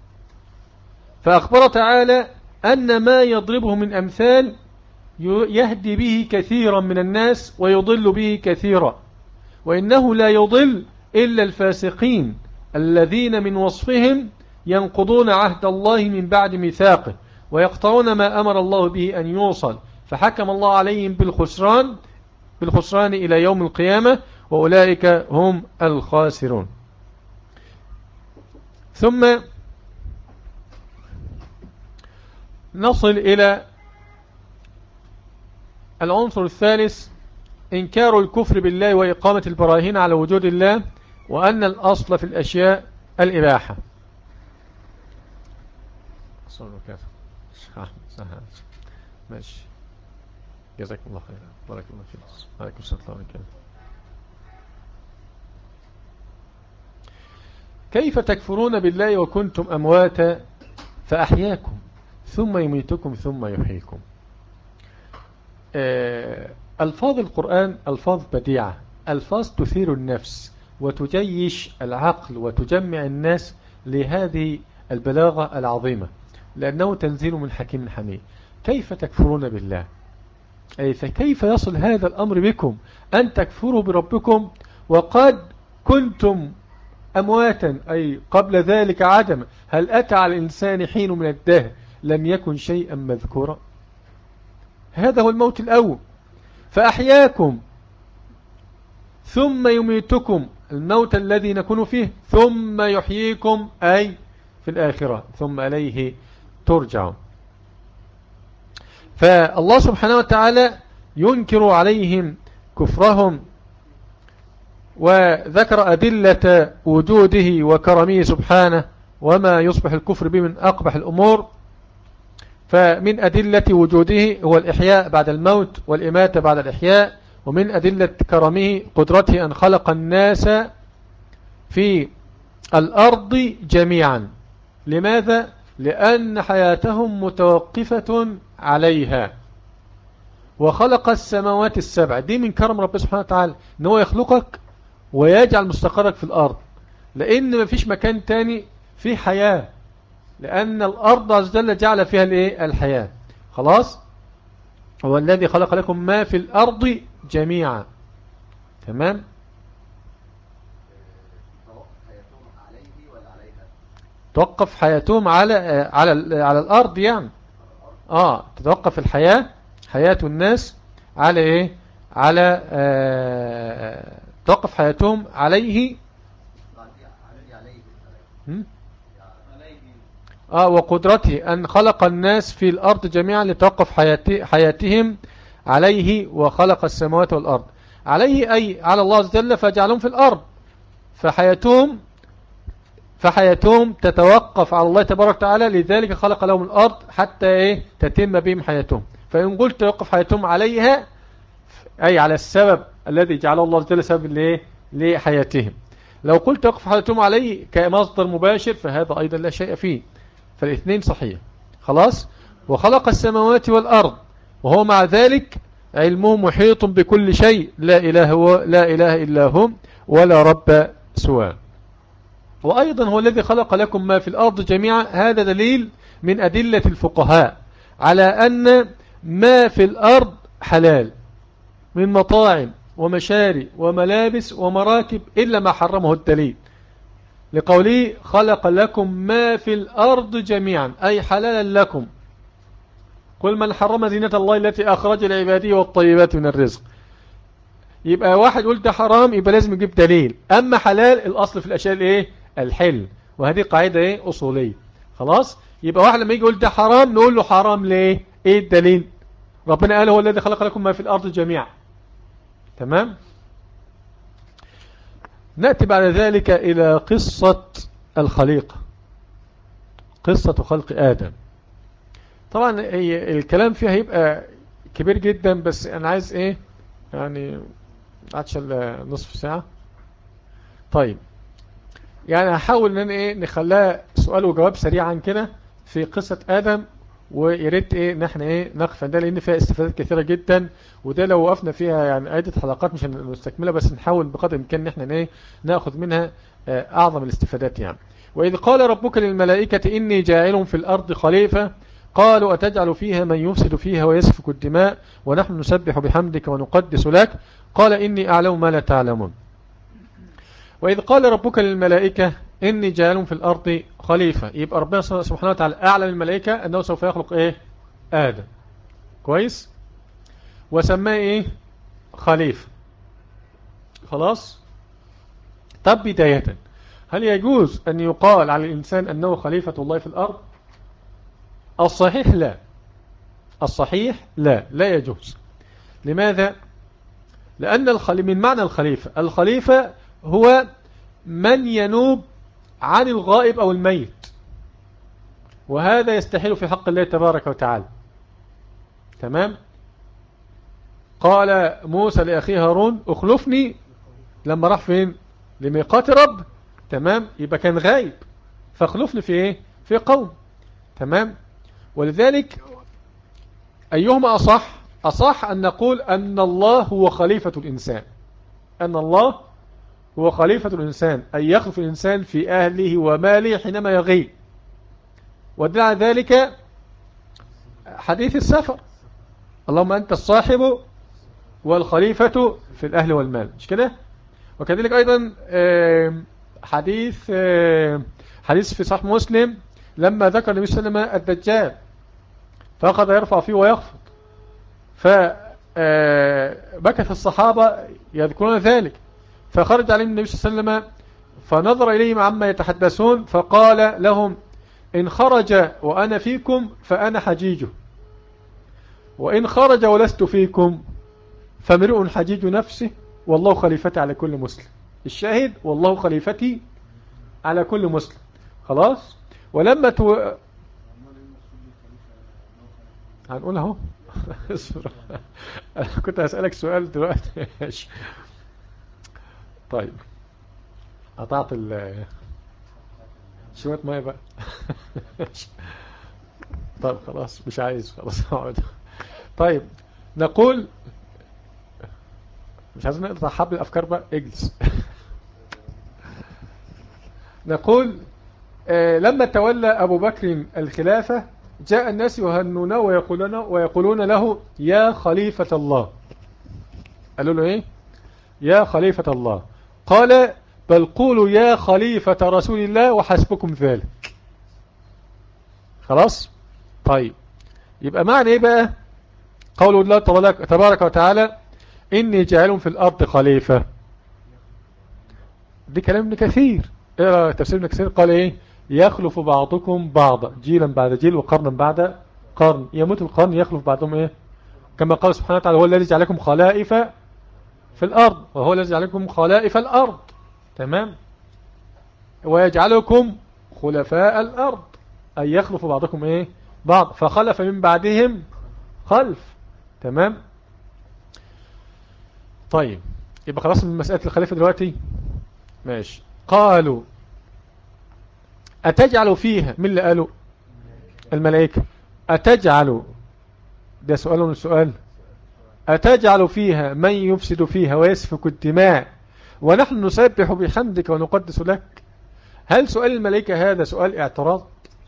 فأخبر تعالى أن ما يضربه من أمثال يهدي به كثيرا من الناس ويضل به كثيرا، وإنه لا يضل إلا الفاسقين الذين من وصفهم ينقضون عهد الله من بعد ميثاقه ويقطعون ما أمر الله به أن يوصل، فحكم الله عليهم بالخسران إلى يوم القيامة، وأولئك هم الخاسرون. ثم نصل إلى العنصر الثالث: إنكار الكفر بالله وإقامة البراهين على وجود الله، وأن الأصل في الأشياء الإباحة. ماشي، جزاكم الله خيرا، بارك الله فيك، عليكم السلام عليكم. كيف تكفرون بالله وكنتم أمواتا فأحياكم ثم يميتكم ثم يحييكم؟ ألفاظ القرآن ألفاظ بديعة، ألفاظ تثير النفس وتجيش العقل وتجمع الناس لهذه البلاغة العظيمة، لأنه تنزيل من حكيم حميد. كيف تكفرون بالله؟ أي فكيف يصل هذا الأمر بكم أن تكفروا بربكم وقد كنتم أمواتا، أي قبل ذلك عدم. هل أتى على الإنسان حين من الدهر لم يكن شيئا مذكورا؟ هذا هو الموت الأول. فأحياكم ثم يميتكم، الموت الذي نكون فيه، ثم يحييكم أي في الآخرة، ثم إليه ترجعون. فالله سبحانه وتعالى ينكر عليهم كفرهم، وذكر أدلة وجوده وكرمه سبحانه، وما يصبح الكفر به من أقبح الأمور. فمن أدلة وجوده هو الإحياء بعد الموت والإماتة بعد الإحياء، ومن أدلة كرمه قدرته أن خلق الناس في الأرض جميعا. لماذا؟ لأن حياتهم متوقفة عليها. وخلق السماوات السبع، دي من كرم رب سبحانه وتعالى، أنه يخلقك ويجعل مستقرك في الأرض، لأن ما فيش مكان تاني فيه حياة، لأن الأرض عز وجل جعل فيها الحياة. خلاص، هو الذي خلق لكم ما في الأرض جميعا. تمام. توقف حياتهم على الأرض يعني. تتوقف الحياة، حياة الناس على إيه؟ على توقف حياتهم عليه. وقدرته أن خلق الناس في الأرض جميعا لتوقف حياتهم عليه، وخلق السماوات والأرض عليه أي على الله عز وجل، فجعلهم في الأرض، فحياتهم تتوقف على الله تبارك وتعالى، لذلك خلق لهم الأرض حتى تتم بهم حياتهم. فإن قلت توقف حياتهم عليها أي على السبب الذي جعله الله عز وجل سبب لحياتهم. لو قلت توقف حياتهم عليه كمصدر مباشر فهذا أيضا لا شيء فيه، فالاثنين صحيح. خلاص. وخلق السماوات والأرض وهو مع ذلك علمه محيط بكل شيء، لا إله إلا هم ولا رب سواه. وأيضا هو الذي خلق لكم ما في الأرض جميعا. هذا دليل من أدلة الفقهاء على أن ما في الأرض حلال من مطاعم ومشاري وملابس ومراكب إلا ما حرمه الدليل، لقوله خلق لكم ما في الأرض جميعا أي حلالا لكم. قل من حرم زينة الله التي أخرج لعباده والطيبات من الرزق. يبقى واحد قلت حرام يبقى لازم يجيب دليل. أما حلال الأصل في الأشياء الحل، وهذه قاعدة أصولية. خلاص. يبقى واحد لما يجي يقول ده حرام نقول له حرام ليه؟ ايه الدليل؟ ربنا قال هو الذي خلق لكم ما في الأرض جميعا. تمام. نأتي بعد ذلك إلى قصة الخليقة. قصة خلق آدم. طبعا الكلام فيها هيبقى كبير جدا، بس أنا عايز إيه يعني عادش نصف ساعة. طيب يعني هحاول ان ايه نخليها سؤال وجواب سريعا كده في قصة آدم، ويا ريت ايه ان احنا ايه نقف عندها لان فيها استفادات كثيرة جدا، وده لو وقفنا فيها يعني عدة حلقات مش هنستكملها، بس نحاول بقدر الامكان ان احنا ايه ناخذ منها اعظم الاستفادات يعني. وإذ قال ربك للملائكة إني جاعل في الأرض خليفة قالوا أتجعل فيها من يفسد فيها ويسفك الدماء ونحن نسبح بحمدك ونقدس لك قال إني أعلم ما لا تعلمون. وإذ قال ربك للملائكة إني جاعل في الأرض خليفة، يبقى ربنا سبحانه وتعالى أعلم الملائكة أنه سوف يخلق إيه آدم، كويس، وسماه إيه خليفة. خلاص. طب بداية، هل يجوز أن يقال على الإنسان أنه خليفة الله في الأرض؟ الصحيح لا، الصحيح لا يجوز. لماذا؟ لأن من معنى الخليفة هو من ينوب عن الغائب أو الميت، وهذا يستحيل في حق الله تبارك وتعالى. تمام. قال موسى لأخيه هارون اخلفني لما راح فين لميقات رب. تمام. يبقى كان غايب، فاخلفني في ايه في قوم. تمام. ولذلك أيهما أصح أن نقول أن الله هو خليفة الإنسان، أن الله هو خليفة الإنسان، أن يخلف الإنسان في أهله وماله حينما يغيب. ودل ذلك حديث السفر، اللهم أنت الصاحب والخليفة في الأهل والمال، مش كده؟ وكذلك أيضا حديث في صحيح مسلم لما ذكر النبي صلى الله عليه وسلم الدجال فأخذ يرفع فيه ويخفض، فبكت الصحابة يذكرون ذلك، فخرج عليهم النبي صلى الله عليه وسلم فنظر إليهم عما يتحدثون فقال لهم إن خرج وأنا فيكم فأنا حجيجه، وإن خرج ولست فيكم فامرؤ حجيج نفسه والله خليفتي على كل مسلم. الشاهد والله خليفتي على كل مسلم. خلاص. ولما هنقول اهو كنت هسألك سؤال دلوقتي. طيب قطعت شوية مية بقى. طيب خلاص مش عايز، خلاص اقعد. طيب نقول مش عايزين نقطع حبل الأفكار بقى، اجلس. نقول لما تولى أبو بكر الخلافة جاء الناس يهنونه ويقولون له يا خليفة الله. قالوا له ايه يا خليفة الله؟ قال بل قولوا يا خليفة رسول الله وحسبكم ذلك. خلاص. طيب يبقى معنى ايه بقى قول الله تبارك وتعالى إني جاعل في الأرض خليفة؟ دي كلام ابن كثير. اقرأ تفسير ابن كثير قال ايه يخلف بعضكم بعضا جيلا بعد جيل وقرنا بعد قرن، يموت القرن يخلف بعضهم ايه كما قال سبحانه وتعالى هو الذي جعلكم خلائف في الأرض وهو الذي جعلكم خلائف الأرض. تمام. ويجعلكم خلفاء الأرض أي يخلف بعضكم ايه بعض فخلف من بعدهم خلف. تمام. طيب يبقى خلاص من مسألة الخليفة دلوقتي. ماشي. قالوا أتجعل فيها، من اللي قالوا الملائكة، أتجعل، ده سؤال من السؤال، أتجعل فيها من يفسد فيها ويسفك الدماء ونحن نسبح بحمدك ونقدس لك؟ هل سؤال الملائكة هذا سؤال اعتراض؟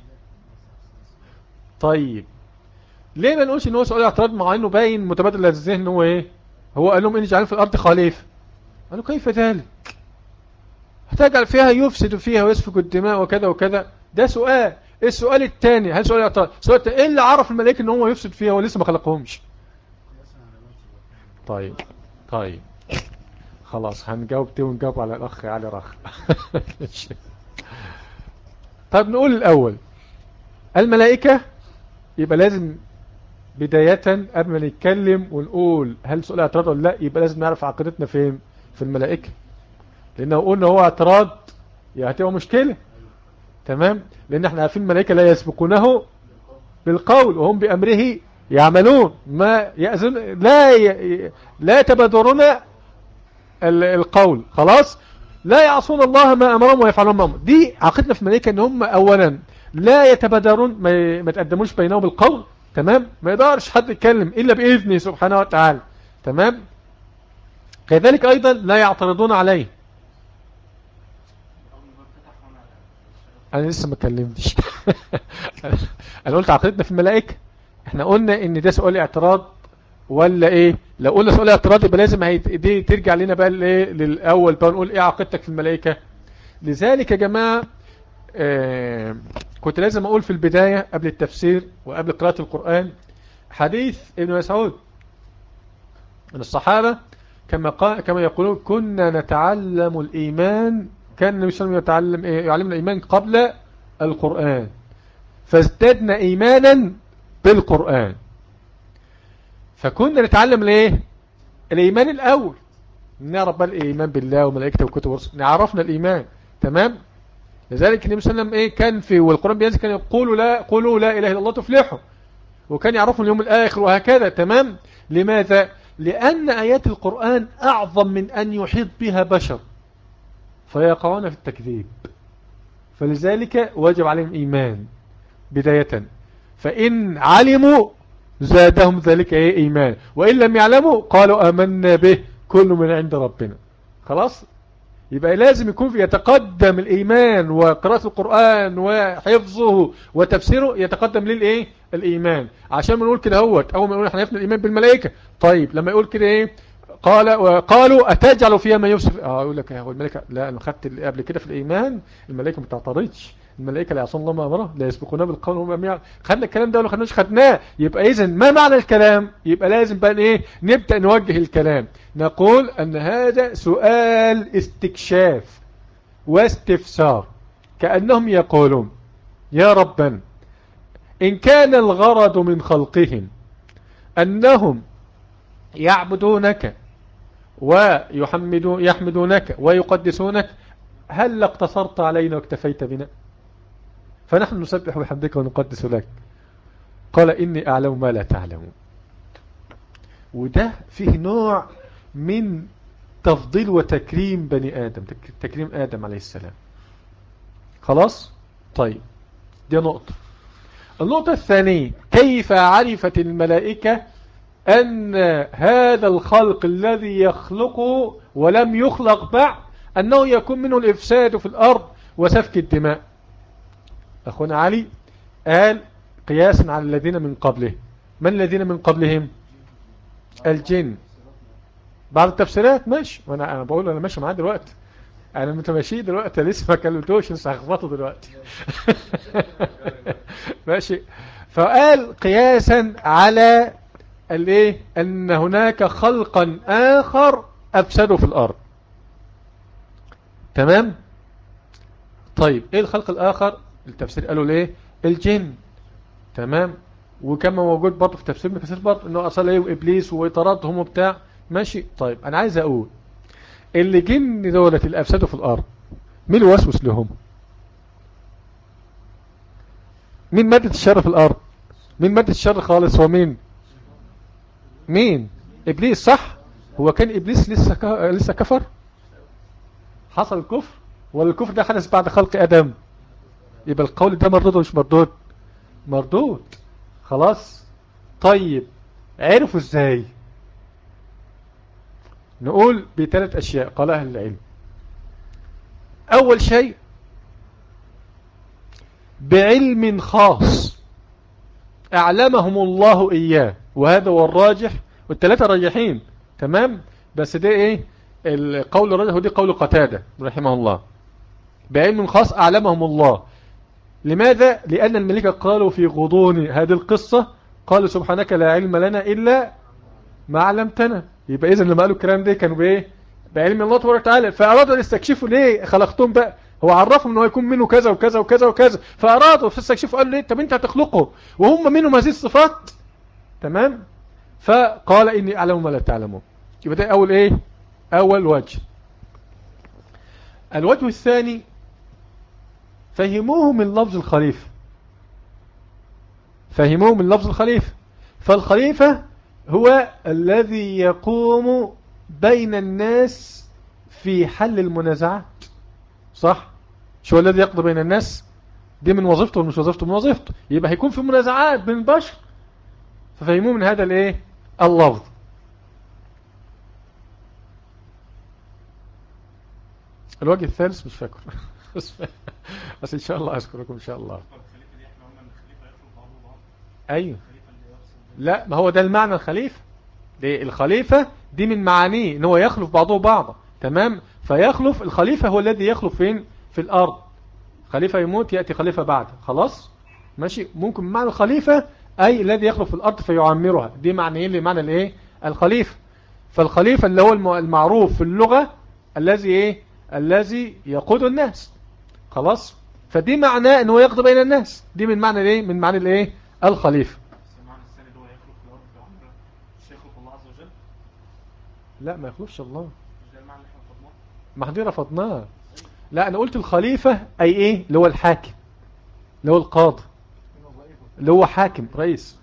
طيب ليه ما نقولش ان هو سؤال اعتراض مع انه باين متبادل للذهن هو ايه هو قال لهم اني جعل في الارض خليفة. قالوا كيف ذلك؟ هتجعل فيها يفسد فيها ويسفك الدماء وكذا وكذا. ده سؤال. السؤال الثاني هل سؤال اعتراض؟ السؤال الثاني ايه اللي عرف الملائكة ان هو يفسد فيها ولسه ما خلقهمش؟ طيب خلاص هنجاوب دي ونجاوب على الاخ علي رخ. طيب نقول الاول الملائكة، يبقى لازم بداية قبل ما نتكلم ونقول هل سؤال اعتراض ولا لا يبقى لازم نعرف عقيدتنا فين في الملائكة، لأنه قلنا هو اعتراض هتبقى مشكلة. تمام، لان احنا عارفين الملائكة لا يسبقونه بالقول وهم بأمره يعملون، ما يأذن لا يتبادرون القول، خلاص، لا يعصون الله ما أمرهم ويفعلون ما أمرهم. دي عقيدتنا في الملائكة ان هم اولا لا يتبادرون، ما يتقدموش بينهم القول، تمام، ما يقدرش حد يتكلم الا بإذنه سبحانه وتعالى، تمام. كذلك ايضا لا يعترضون عليه. انا لسه ما اتكلمتش. انا قلت عقيدتنا في الملائكة، احنا قلنا ان ده سؤال اعتراض ولا ايه؟ لو قلنا سؤال اعتراض يبقى لازم دي ترجع لنا بقى للاول بقى نقول ايه عقيدتك في الملائكة. لذلك يا جماعة كنت لازم اقول في البداية قبل التفسير وقبل قراءة القرآن حديث ابن مسعود من الصحابة، كما يقولون كنا نتعلم الإيمان، كان النبي صلى الله عليه وسلم يعلمنا الإيمان قبل القرآن فازددنا إيمانا بالقرآن. فكنا نتعلم ليه الإيمان الأول، نعرف بقى الإيمان بالله وملائكته وكتب ورسله، نعرفنا الإيمان، تمام. لذلك النبي صلى الله عليه وسلم كان في والقرآن بينزل كان يقول قولوا لا إله إلا الله تفلحوا، وكان يعرفوا اليوم الآخر وهكذا، تمام. لماذا؟ لأن آيات القرآن أعظم من أن يحيط بها بشر فيقعون في التكذيب، فلذلك واجب عليهم إيمان بداية، فإن علموا زادهم ذلك إيمان، وإن لم يعلموا قالوا آمنا به كل من عند ربنا. خلاص، يبقى لازم يكون في يتقدم الإيمان وقراءة القرآن وحفظه وتفسيره يتقدم للإيه الإيمان، عشان ما نقول كده اول ما نقول احنا نفني الإيمان بالملائكة، طيب لما يقول كده إيه قالوا أتجعل فيها ما يفسد يقول لك هو الملائكة، لا أنا خدت اللي قبل كده في الإيمان الملائكة ما بتعترضش، الملائكة لا يعصون الله ما أمره لا يسبقونه بالقول وهم بأمره. خدنا الكلام ده ولا خدناش؟ خدناه. يبقى إذن ما معنى الكلام؟ يبقى لازم بقى إيه نبدأ نوجه الكلام، نقول أن هذا سؤال استكشاف واستفسار، كأنهم يقولون يا ربنا إن كان الغرض من خلقهم أنهم يعبدونك ويحمدونك ويقدسونك، هل اقتصرت علينا واكتفيت بنا؟ فنحن نسبح بحمدك ونقدس لك. قال إني أعلم ما لا تعلمون. وده فيه نوع من تفضيل وتكريم بني آدم، تكريم آدم عليه السلام. خلاص، طيب دي نقطة. النقطة الثانية، كيف عرفت الملائكة أن هذا الخلق الذي يخلقه ولم يخلق بعد أنه يكون منه الإفساد في الأرض وسفك الدماء؟ أخونا علي قال قياسا على الذين من قبله. من الذين من قبلهم؟ الجن. بعض التفسيرات ماشي، وانا بقول انا ماشي معاه دلوقتي، انا متماشي دلوقتي لسه ما كلمتوش، لسه هخبطه دلوقتي. ماشي. فقال قياسا على الايه ان هناك خلقا اخر افسدوا في الارض، تمام. طيب ايه الخلق الاخر؟ التفسير قالوا ليه الجن، تمام. وكما موجود برضه في تفسير ابن كثير برضه انه ارسل ايه ابليس وطردهم وبتاع، ماشي. طيب انا عايز اقول اللي جن دولة اللي افسدوا في الارض مين الوسوس لهم؟ مين مادة الشر في الارض؟ مين مادة الشر خالص؟ هو مين ابليس، صح؟ هو كان ابليس لسه كفر؟ حصل الكفر ولا الكفر ده حدث بعد خلق ادم؟ يبقى القول ده مردود ولا مش مردود؟ مردود. خلاص. طيب عرفوا ازاي؟ نقول بثلاث اشياء قال اهل العلم. اول شيء بعلم خاص اعلمهم الله اياه، وهذا هو الراجح، والثلاثه راجحين، تمام. بس ده ايه القول الراجح، ودي قول قتادة رحمه الله. بعلم خاص اعلمهم الله. لماذا؟ لان الملائكه قالوا في غضون هذه القصة قالوا سبحانك لا علم لنا الا ما علمتنا. يبقى اذا لما قالوا الكلام ده كانوا بايه؟ بعلم الله تبارك وتعالى. فارادوا ان يستكشفوا ليه خلقتهم بقى، هو عرفهم انه يكون منه كذا وكذا وكذا وكذا، فارادوا فاستكشفوا قالوا ليه طب انت هتخلقه وهم منهم هذه الصفات، تمام. فقال اني اعلم ما لا تعلمون. يبقى ده اول ايه اول وجه. الوجه الثاني فهموه من لفظ الخليفة، فهموه من لفظ الخليفة. فالخليفة هو الذي يقوم بين الناس في حل المنازعات، صح؟ شو الذي يقضي بين الناس؟ دي من وظيفته ومش وظيفته؟ من وظيفته. يبقى هيكون في منازعات بين البشر، ففهموه من هذا الايه اللفظ. الوجه الثالث مش فاكر بس ان شاء الله اذكركم ان شاء الله. ايوه، لا ما هو ده المعنى الخليفة. دي الخليفة دي من معانيه ان هو يخلف بعضه بعضا، تمام. فيخلف الخليفة هو الذي يخلف فين؟ في الارض. خليفة يموت يأتي خليفة بعد، خلاص ماشي. ممكن معنى الخليفة اي الذي يخلف في الارض فيعمرها، دي معنيين لمعنى الايه الخليفة. فالخليفة اللي هو المعروف في اللغة الذي ايه الذي يقود الناس، خلاص. فدي معناه انه يقضي بين الناس، دي من معنى الايه من معنى الايه الخليفة. لا ما يخلفش الله، ما احنا رفضناه. لا انا قلت الخليفة اي ايه اللي هو الحاكم، اللي هو القاضي، اللي هو حاكم رئيس.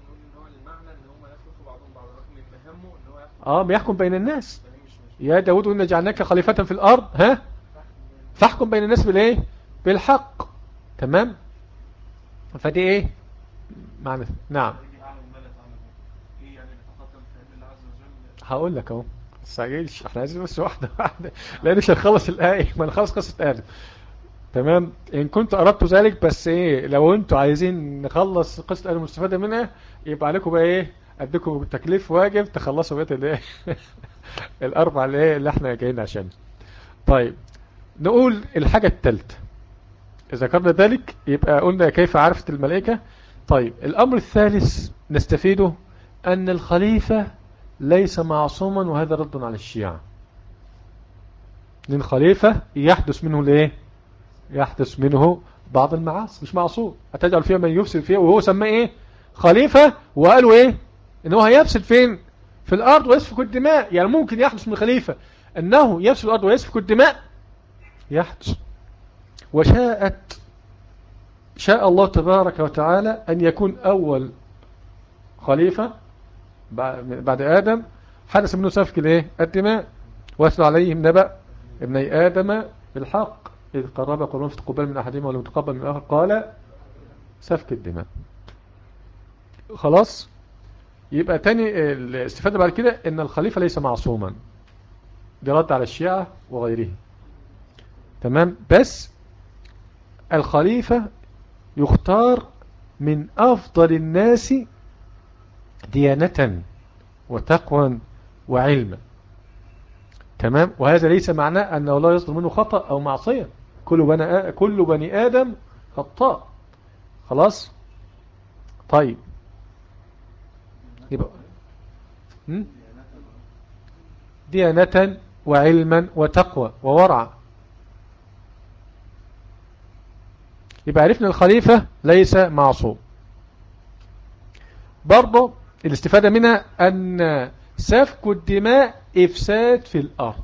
بيحكم بين الناس. يا داود إنا جعلناك خليفة في الأرض، ها فاحكم بين الناس بالايه بالحق، تمام. فدي ايه معنى نعم. هقول لك اهو، تستعجلش، احنا عايزين بس واحدة واحدة لان مش هنخلص الآية، ما نخلص قصة آدم، تمام. ان كنت اردت ذلك، بس ايه لو انتوا عايزين نخلص قصة آدم المستفادة منها، يبقى عليكم بقى ايه اديكم تكليف واجب تخلصوا بقية الايه الاربع اللي احنا جايين عشان. طيب نقول الحاجة الثالثة، إذا ذكرنا ذلك يبقى قلنا كيف عرفت الملائكة. طيب الأمر الثالث نستفيده أن الخليفة ليس معصوما، وهذا رد على الشيعة. لأن الخليفة يحدث منه الايه يحدث منه بعض المعاصي، مش معصوم. هتجعل فيها من يفسد فيها، وهو سماه ايه خليفة، وقالوا ايه ان هو هيفسد فين في الأرض ويسفك الدماء. يعني ممكن يحدث من خليفة أنه يفسد الأرض ويسفك الدماء، يحدث. شاء الله تبارك وتعالى أن يكون أول خليفة بعد آدم حدث منه سفك الايه الدماء. واتل عليهم نبأ ابني آدم بالحق إذ قرب قربان فتقبل من أحدهما ولم تقبل من الآخر قال سفك الدماء. خلاص. يبقى تاني الاستفادة بعد كده ان الخليفة ليس معصوما، دي رد على الشيعة وغيره، تمام. بس الخليفة يختار من أفضل الناس ديانة وتقوى وعلما، تمام. وهذا ليس معناه أنه لا يصدر منه خطأ أو معصية، كل بني آدم خطاء، خلاص. طيب يبقى ديانة وعلما وتقوى وورع. يبقى عرفنا الخليفة ليس معصوم. برضو الاستفادة منها أن سفك الدماء إفساد في الأرض،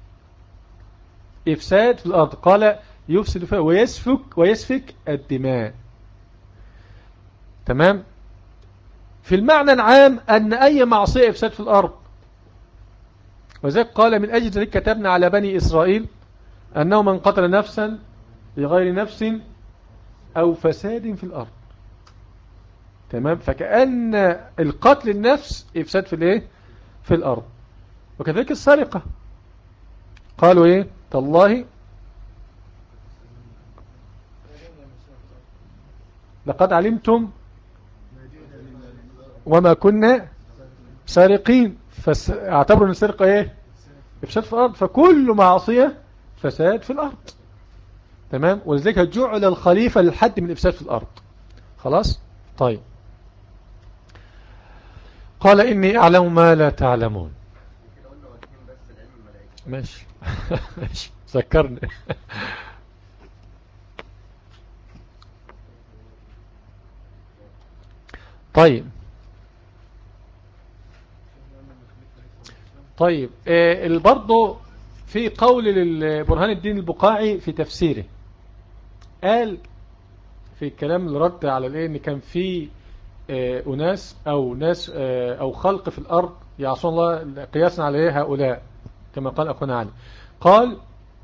إفساد في الأرض. قال يفسد فيها ويسفك الدماء، تمام. في المعنى العام أن أي معصية إفساد في الأرض. وذلك قال من أجل ذلك كتبنا على بني إسرائيل أنه من قتل نفسا بغير نفس أو فساد في الأرض، تمام. فكأن القتل النفس إفساد في الايه في الأرض. وكذلك السرقة، قالوا ايه تالله لقد علمتم وما كنا سارقين، فاعتبروا ان السرقة ايه إفساد في الأرض. فكل معصية فساد في الأرض، تمام. ولذلك جعل الخليفة للحد من إفساد في الأرض، خلاص. طيب قال إني أعلم ما لا تعلمون. ماشي ماشي ذكرني طيب طيب برضو في قول للبرهان الدين البقاعي في تفسيره قال في الكلام اللي رد على الايه ان كان في أناس أو ناس أو خلق في الأرض يعصون الله قياسا على إيه هؤلاء كما قال أخونا علي. قال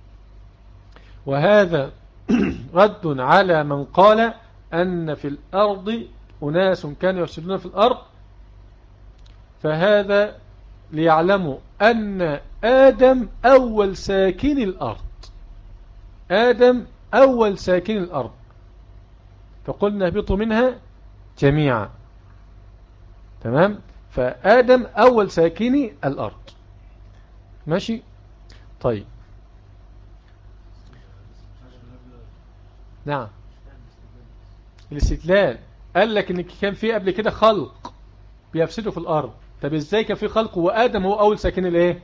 وهذا رد على من قال أن في الأرض أناس كانوا يفسدون في الأرض، فهذا ليعلموا أن آدم أول ساكن الأرض، آدم أول ساكن الأرض، فقلنا اهبطوا منها جميعا. تمام، فآدم أول ساكني الأرض. ماشي طيب. نعم الاستدلال قال لك ان كان في قبل كده خلق بيفسدوا في الأرض. طب ازاي كان في خلق وآدم هو أول ساكن الايه؟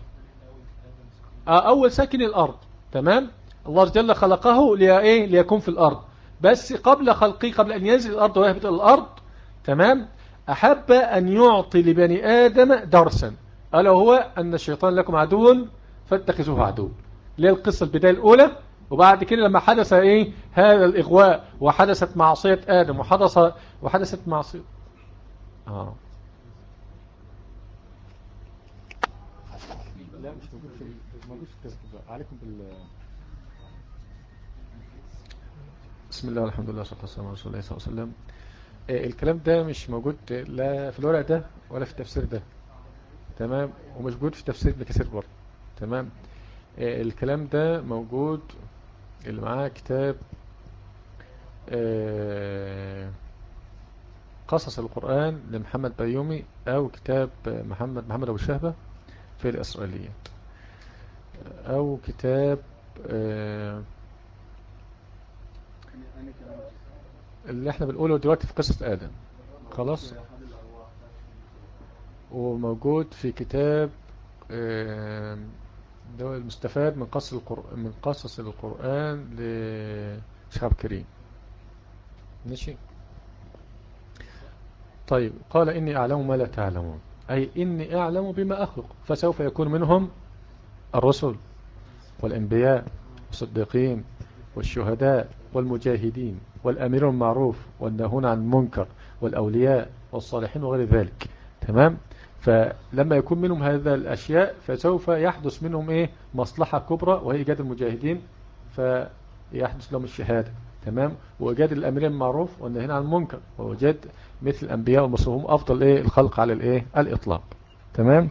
أول ساكن الأرض. تمام، الله جل خلقه لإيه؟ ليكون في الأرض، بس قبل خلقه قبل أن ينزل الأرض ويهبط الأرض، تمام، أحب أن يعطي لبني آدم درسا، ألا هو أن الشيطان لكم عدو فاتخذوه عدو. اللي هي القصة البداية الأولى. وبعد كده لما حدث إيه هذا الإغواء وحدثت معصية آدم وحدثت معصية لا مش موجود في التسجيل عليكم بسم الله والحمد لله والصلاة والسلام على رسول الله صلى الله عليه وسلم. الكلام ده مش موجود لا في الورق ده ولا في التفسير ده. تمام، ومش موجود في تفسير ابن كثير برضه. تمام، الكلام ده موجود اللي معاه كتاب قصص القرآن لمحمد بيومي أو كتاب محمد أبو شهبة في الإسرائيليات، أو كتاب اللي احنا بنقوله دلوقتي في قصة آدم. خلاص، وموجود في كتاب ده المستفاد من قصص القرآن لشيخ عبد الكريم. ماشي طيب. قال إني أعلم ما لا تعلمون، أي إني أعلم بما أخلق، فسوف يكون منهم الرسل والأنبياء والصديقين والشهداء والمجاهدين والأمير المعروف والناهون عن المنكر والأولياء والصالحين وغير ذلك. تمام، فلما يكون منهم هذا الأشياء فسوف يحدث منهم إيه مصلحة كبرى، وهي إيجاد المجاهدين فيحدث لهم الشهادة. تمام، وإيجاد الأمرين المعروف والنهيين عن المنكر، وإيجاد مثل الأنبياء والمرسلين أفضل إيه الخلق على الإيه الإطلاق. تمام.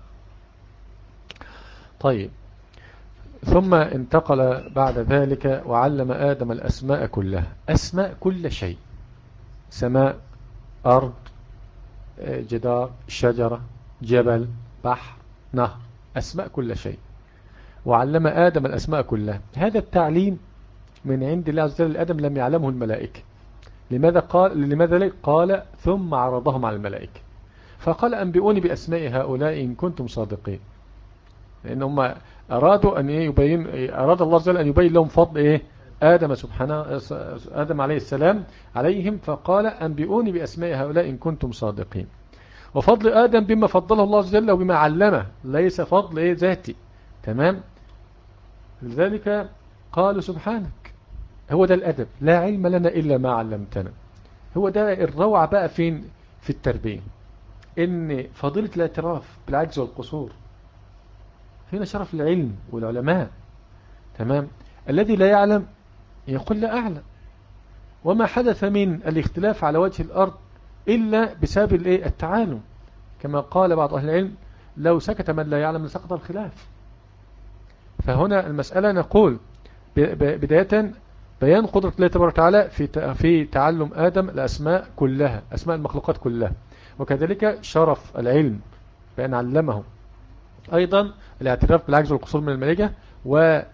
طيب، ثم انتقل بعد ذلك وعلم آدم الأسماء كلها، أسماء كل شيء، سماء، أرض، جدار، شجرة، جبل، بحر، نهر، أسماء كل شيء. وعلم آدم الأسماء كلها. هذا التعليم من عند الله عز وجل لآدم لم يعلمه الملائكة. لماذا ليه؟ قال ثم عرضهم على الملائكة فقال أنبئوني بأسماء هؤلاء إن كنتم صادقين. لأن هم أرادوا أن أراد الله عز وجل أن يبين لهم فضل آدم عليه السلام عليهم، فقال أنبئوني بأسماء هؤلاء إن كنتم صادقين. وفضل آدم بما فضله الله عز وجل وبما علمه، ليس فضل ذاتي. تمام، لذلك قالوا سبحانك. هو ده الأدب، لا علم لنا إلا ما علمتنا. هو ده الروعة بقى فين؟ في التربية، إن فضيلة الاعتراف بالعجز والقصور. هنا شرف العلم والعلماء. تمام، الذي لا يعلم يقول لا أعلم. وما حدث من الاختلاف على وجه الأرض إلا بسبب التعالم، كما قال بعض أهل العلم لو سكت من لا يعلم لسقط الخلاف. فهنا المسألة نقول بداية بيان قدرة الله تبارك وتعالى في تعلم آدم الأسماء كلها، أسماء المخلوقات كلها، وكذلك شرف العلم بأن علمه. أيضا الاعتراف بالعجز والقصور من الملائكة، ورجوع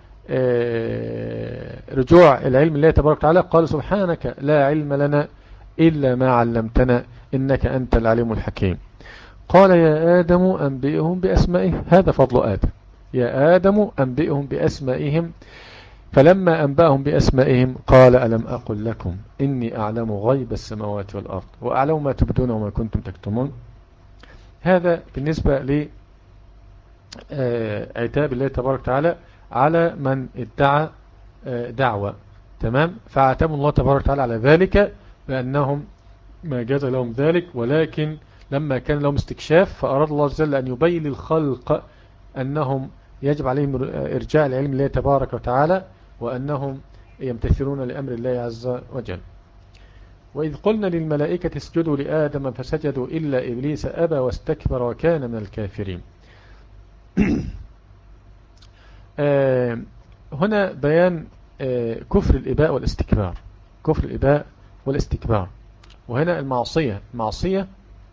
العلم الله تبارك وتعالى. قال سبحانك لا علم لنا إلا ما علمتنا إنك أنت العليم الحكيم. قال يا آدم أنبئهم بأسمائهم، هذا فضل آدم. يا آدم أنبئهم بأسمائهم، فلما أنبأهم بأسمائهم قال ألم أقل لكم إني أعلم غيب السماوات والأرض وأعلم ما تبدون وما كنتم تكتمون. هذا بالنسبة عتاب الله تبارك وتعالى على من ادعى دعوة تمام. فعاتبوا الله تبارك وتعالى على ذلك بأنهم ما جاز لهم ذلك، ولكن لما كان لهم استكشاف فأراد الله عز وجل أن يبين للخلق أنهم يجب عليهم إرجاع العلم لله تبارك وتعالى، وأنهم يمتثلون لأمر الله عز وجل. وإذ قلنا للملائكة اسجدوا لآدم فسجدوا إلا إبليس أبى واستكبر وكان من الكافرين. هنا بيان كفر الإباء والاستكبار، كفر الإباء والاستكبار. وهنا معصية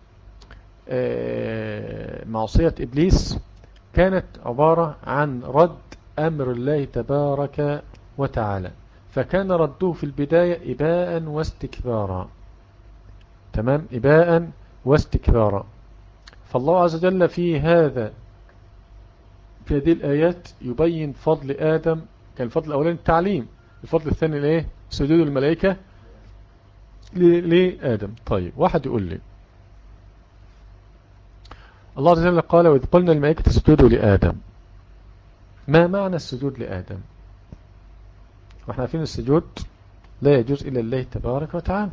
إبليس كانت عبارة عن رد أمر الله تبارك وتعالى، فكان رده في البداية إباء واستكبارا. تمام، إباء واستكبارا. فالله عز وجل في هذه الآيات يبين فضل آدم. كان الفضل الأولاني التعليم، الفضل الثاني الايه؟ سجود الملائكة لآدم. طيب، واحد يقول لي الله عز وجل قال وإذ قلنا للملائكة اسجدوا لآدم، ما معنى السجود لآدم؟ واحنا عارفين السجود لا يجوز إلا الله تبارك وتعالى،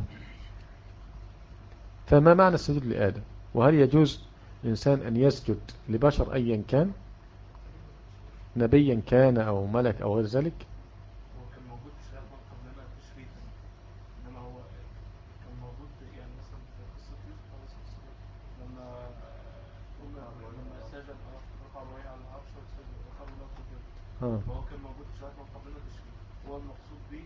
فما معنى السجود لآدم؟ وهل يجوز الإنسان أن يسجد لبشر أيا كان، نبيا كان أو ملك أو غير ذلك؟ هو كان موجود في شريعة من قبلنا تشريفا، إنما هو كان موجود يعني مثلا في قصة يوسف عليه الصلاة والسلام لما سجد رفع الوعي على العرش وسجد وخروا له سجدا، فهو كان موجود في شريعة من قبلنا تشريف. هو المقصود به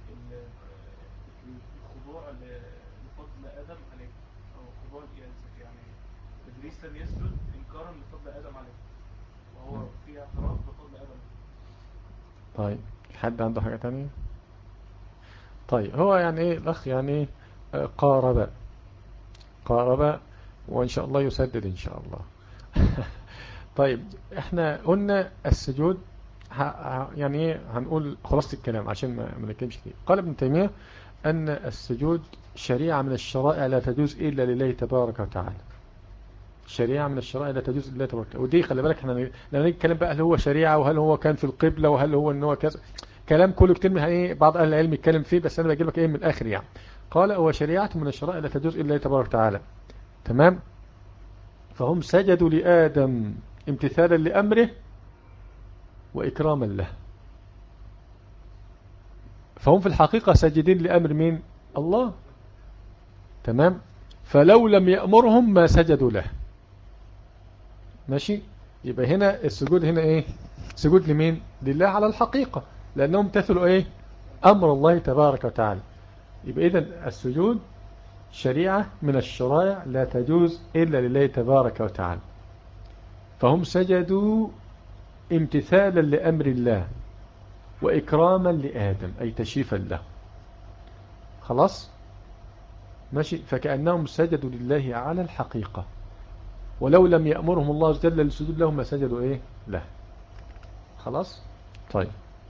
الخضوع لفضل آدم عليه، أو خضوع يعني إبليس لم يسجد إنكارا لفضل آدم عليه، وهو في اعتراف بفضل آدم. طيب، حد عنده حاجة تانية؟ طيب، هو يعني ايه الأخ يعني قارب، وإن شاء الله يسدد إن شاء الله. طيب، احنا قلنا السجود يعني ايه، هنقول خلاصة الكلام عشان ما نتكلمش كتير. قال ابن تيمية أن السجود شريعة من الشرائع لا تجوز إلا لله تبارك وتعالى، شريعة من الشرائع لا تجوز إلا تبارك وتعالى. ودي خلي بالك احنا لما نيجي نتكلم بقى هل هو شريعة وهل هو كان في القبلة وهل هو ان هو كذا، كلام كله كتير من ايه بعض اهل العلم يتكلم فيه، بس انا بجيب لك ايه من الاخر يعني. قال هو شريعة من الشرائع لا تجوز إلا تبارك وتعالى. تمام. فهم سجدوا لآدم امتثالا لأمره وإكراما له، فهم في الحقيقة ساجدين لأمر مين؟ الله. تمام. فلو لم يأمرهم ما سجدوا له. ماشي. يبقى هنا السجود هنا ايه؟ سجود لمين؟ لله على الحقيقة، لأنهم امتثلوا ايه؟ أمر الله تبارك وتعالى. يبقى إذن السجود شريعة من الشرائع لا تجوز إلا لله تبارك وتعالى، فهم سجدوا امتثالا لأمر الله وإكراما لآدم أي تشريفا له. خلاص ماشي. فكأنهم سجدوا لله على الحقيقة، ولو لم يأمرهم الله عز وجل للسجود لهم ما سجدوا ايه له. خلاص. طيب،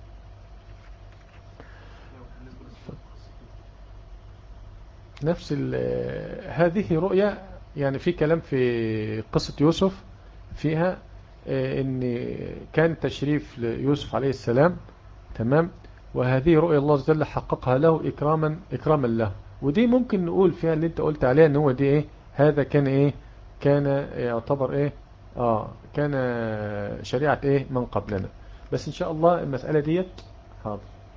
نفس هذه رؤية يعني في كلام في قصة يوسف فيها ان كان تشريف ليوسف عليه السلام. تمام. وهذه رؤية الله عز وجل حققها له إكراما له. ودي ممكن نقول فيها اللي انت قلت عليها ان هو دي ايه، هذا كان ايه، كان يعتبر ايه، كان شريعة ايه من قبلنا. بس ان شاء الله المسألة ديت حاضر.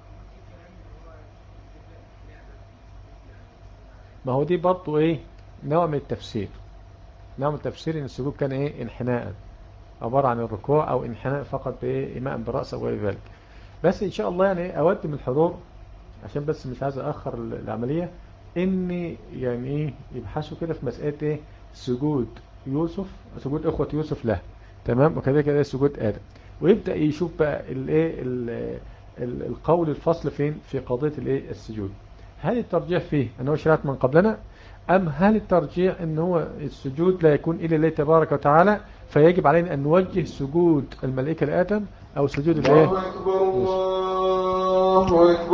ما هو دي برضو ايه، نوع من التفسير، نوع من التفسير ان السجود كان ايه انحناء، عبارة عن الركوع او انحناء فقط بايه ايماء برأس او غير ذلك. بس ان شاء الله يعني اود من الحضور عشان بس مش عايز اخر العملية، ان يعني ايه يبحثوا كده في مسألة ايه سجود يوسف، سجود اخوة يوسف له. تمام. وكذلك ايه سجود آدم، ويبدأ يشوف بقى الايه القول الفصل فين في قضية الايه السجود. هل الترجيح فيه ان هو شريعة من قبلنا، ام هل الترجيح ان هو السجود لا يكون الا لله تبارك وتعالى، فيجب علينا ان نوجه سجود الملائكة لآدم او سجود الايه الله أكبر الله أكبر.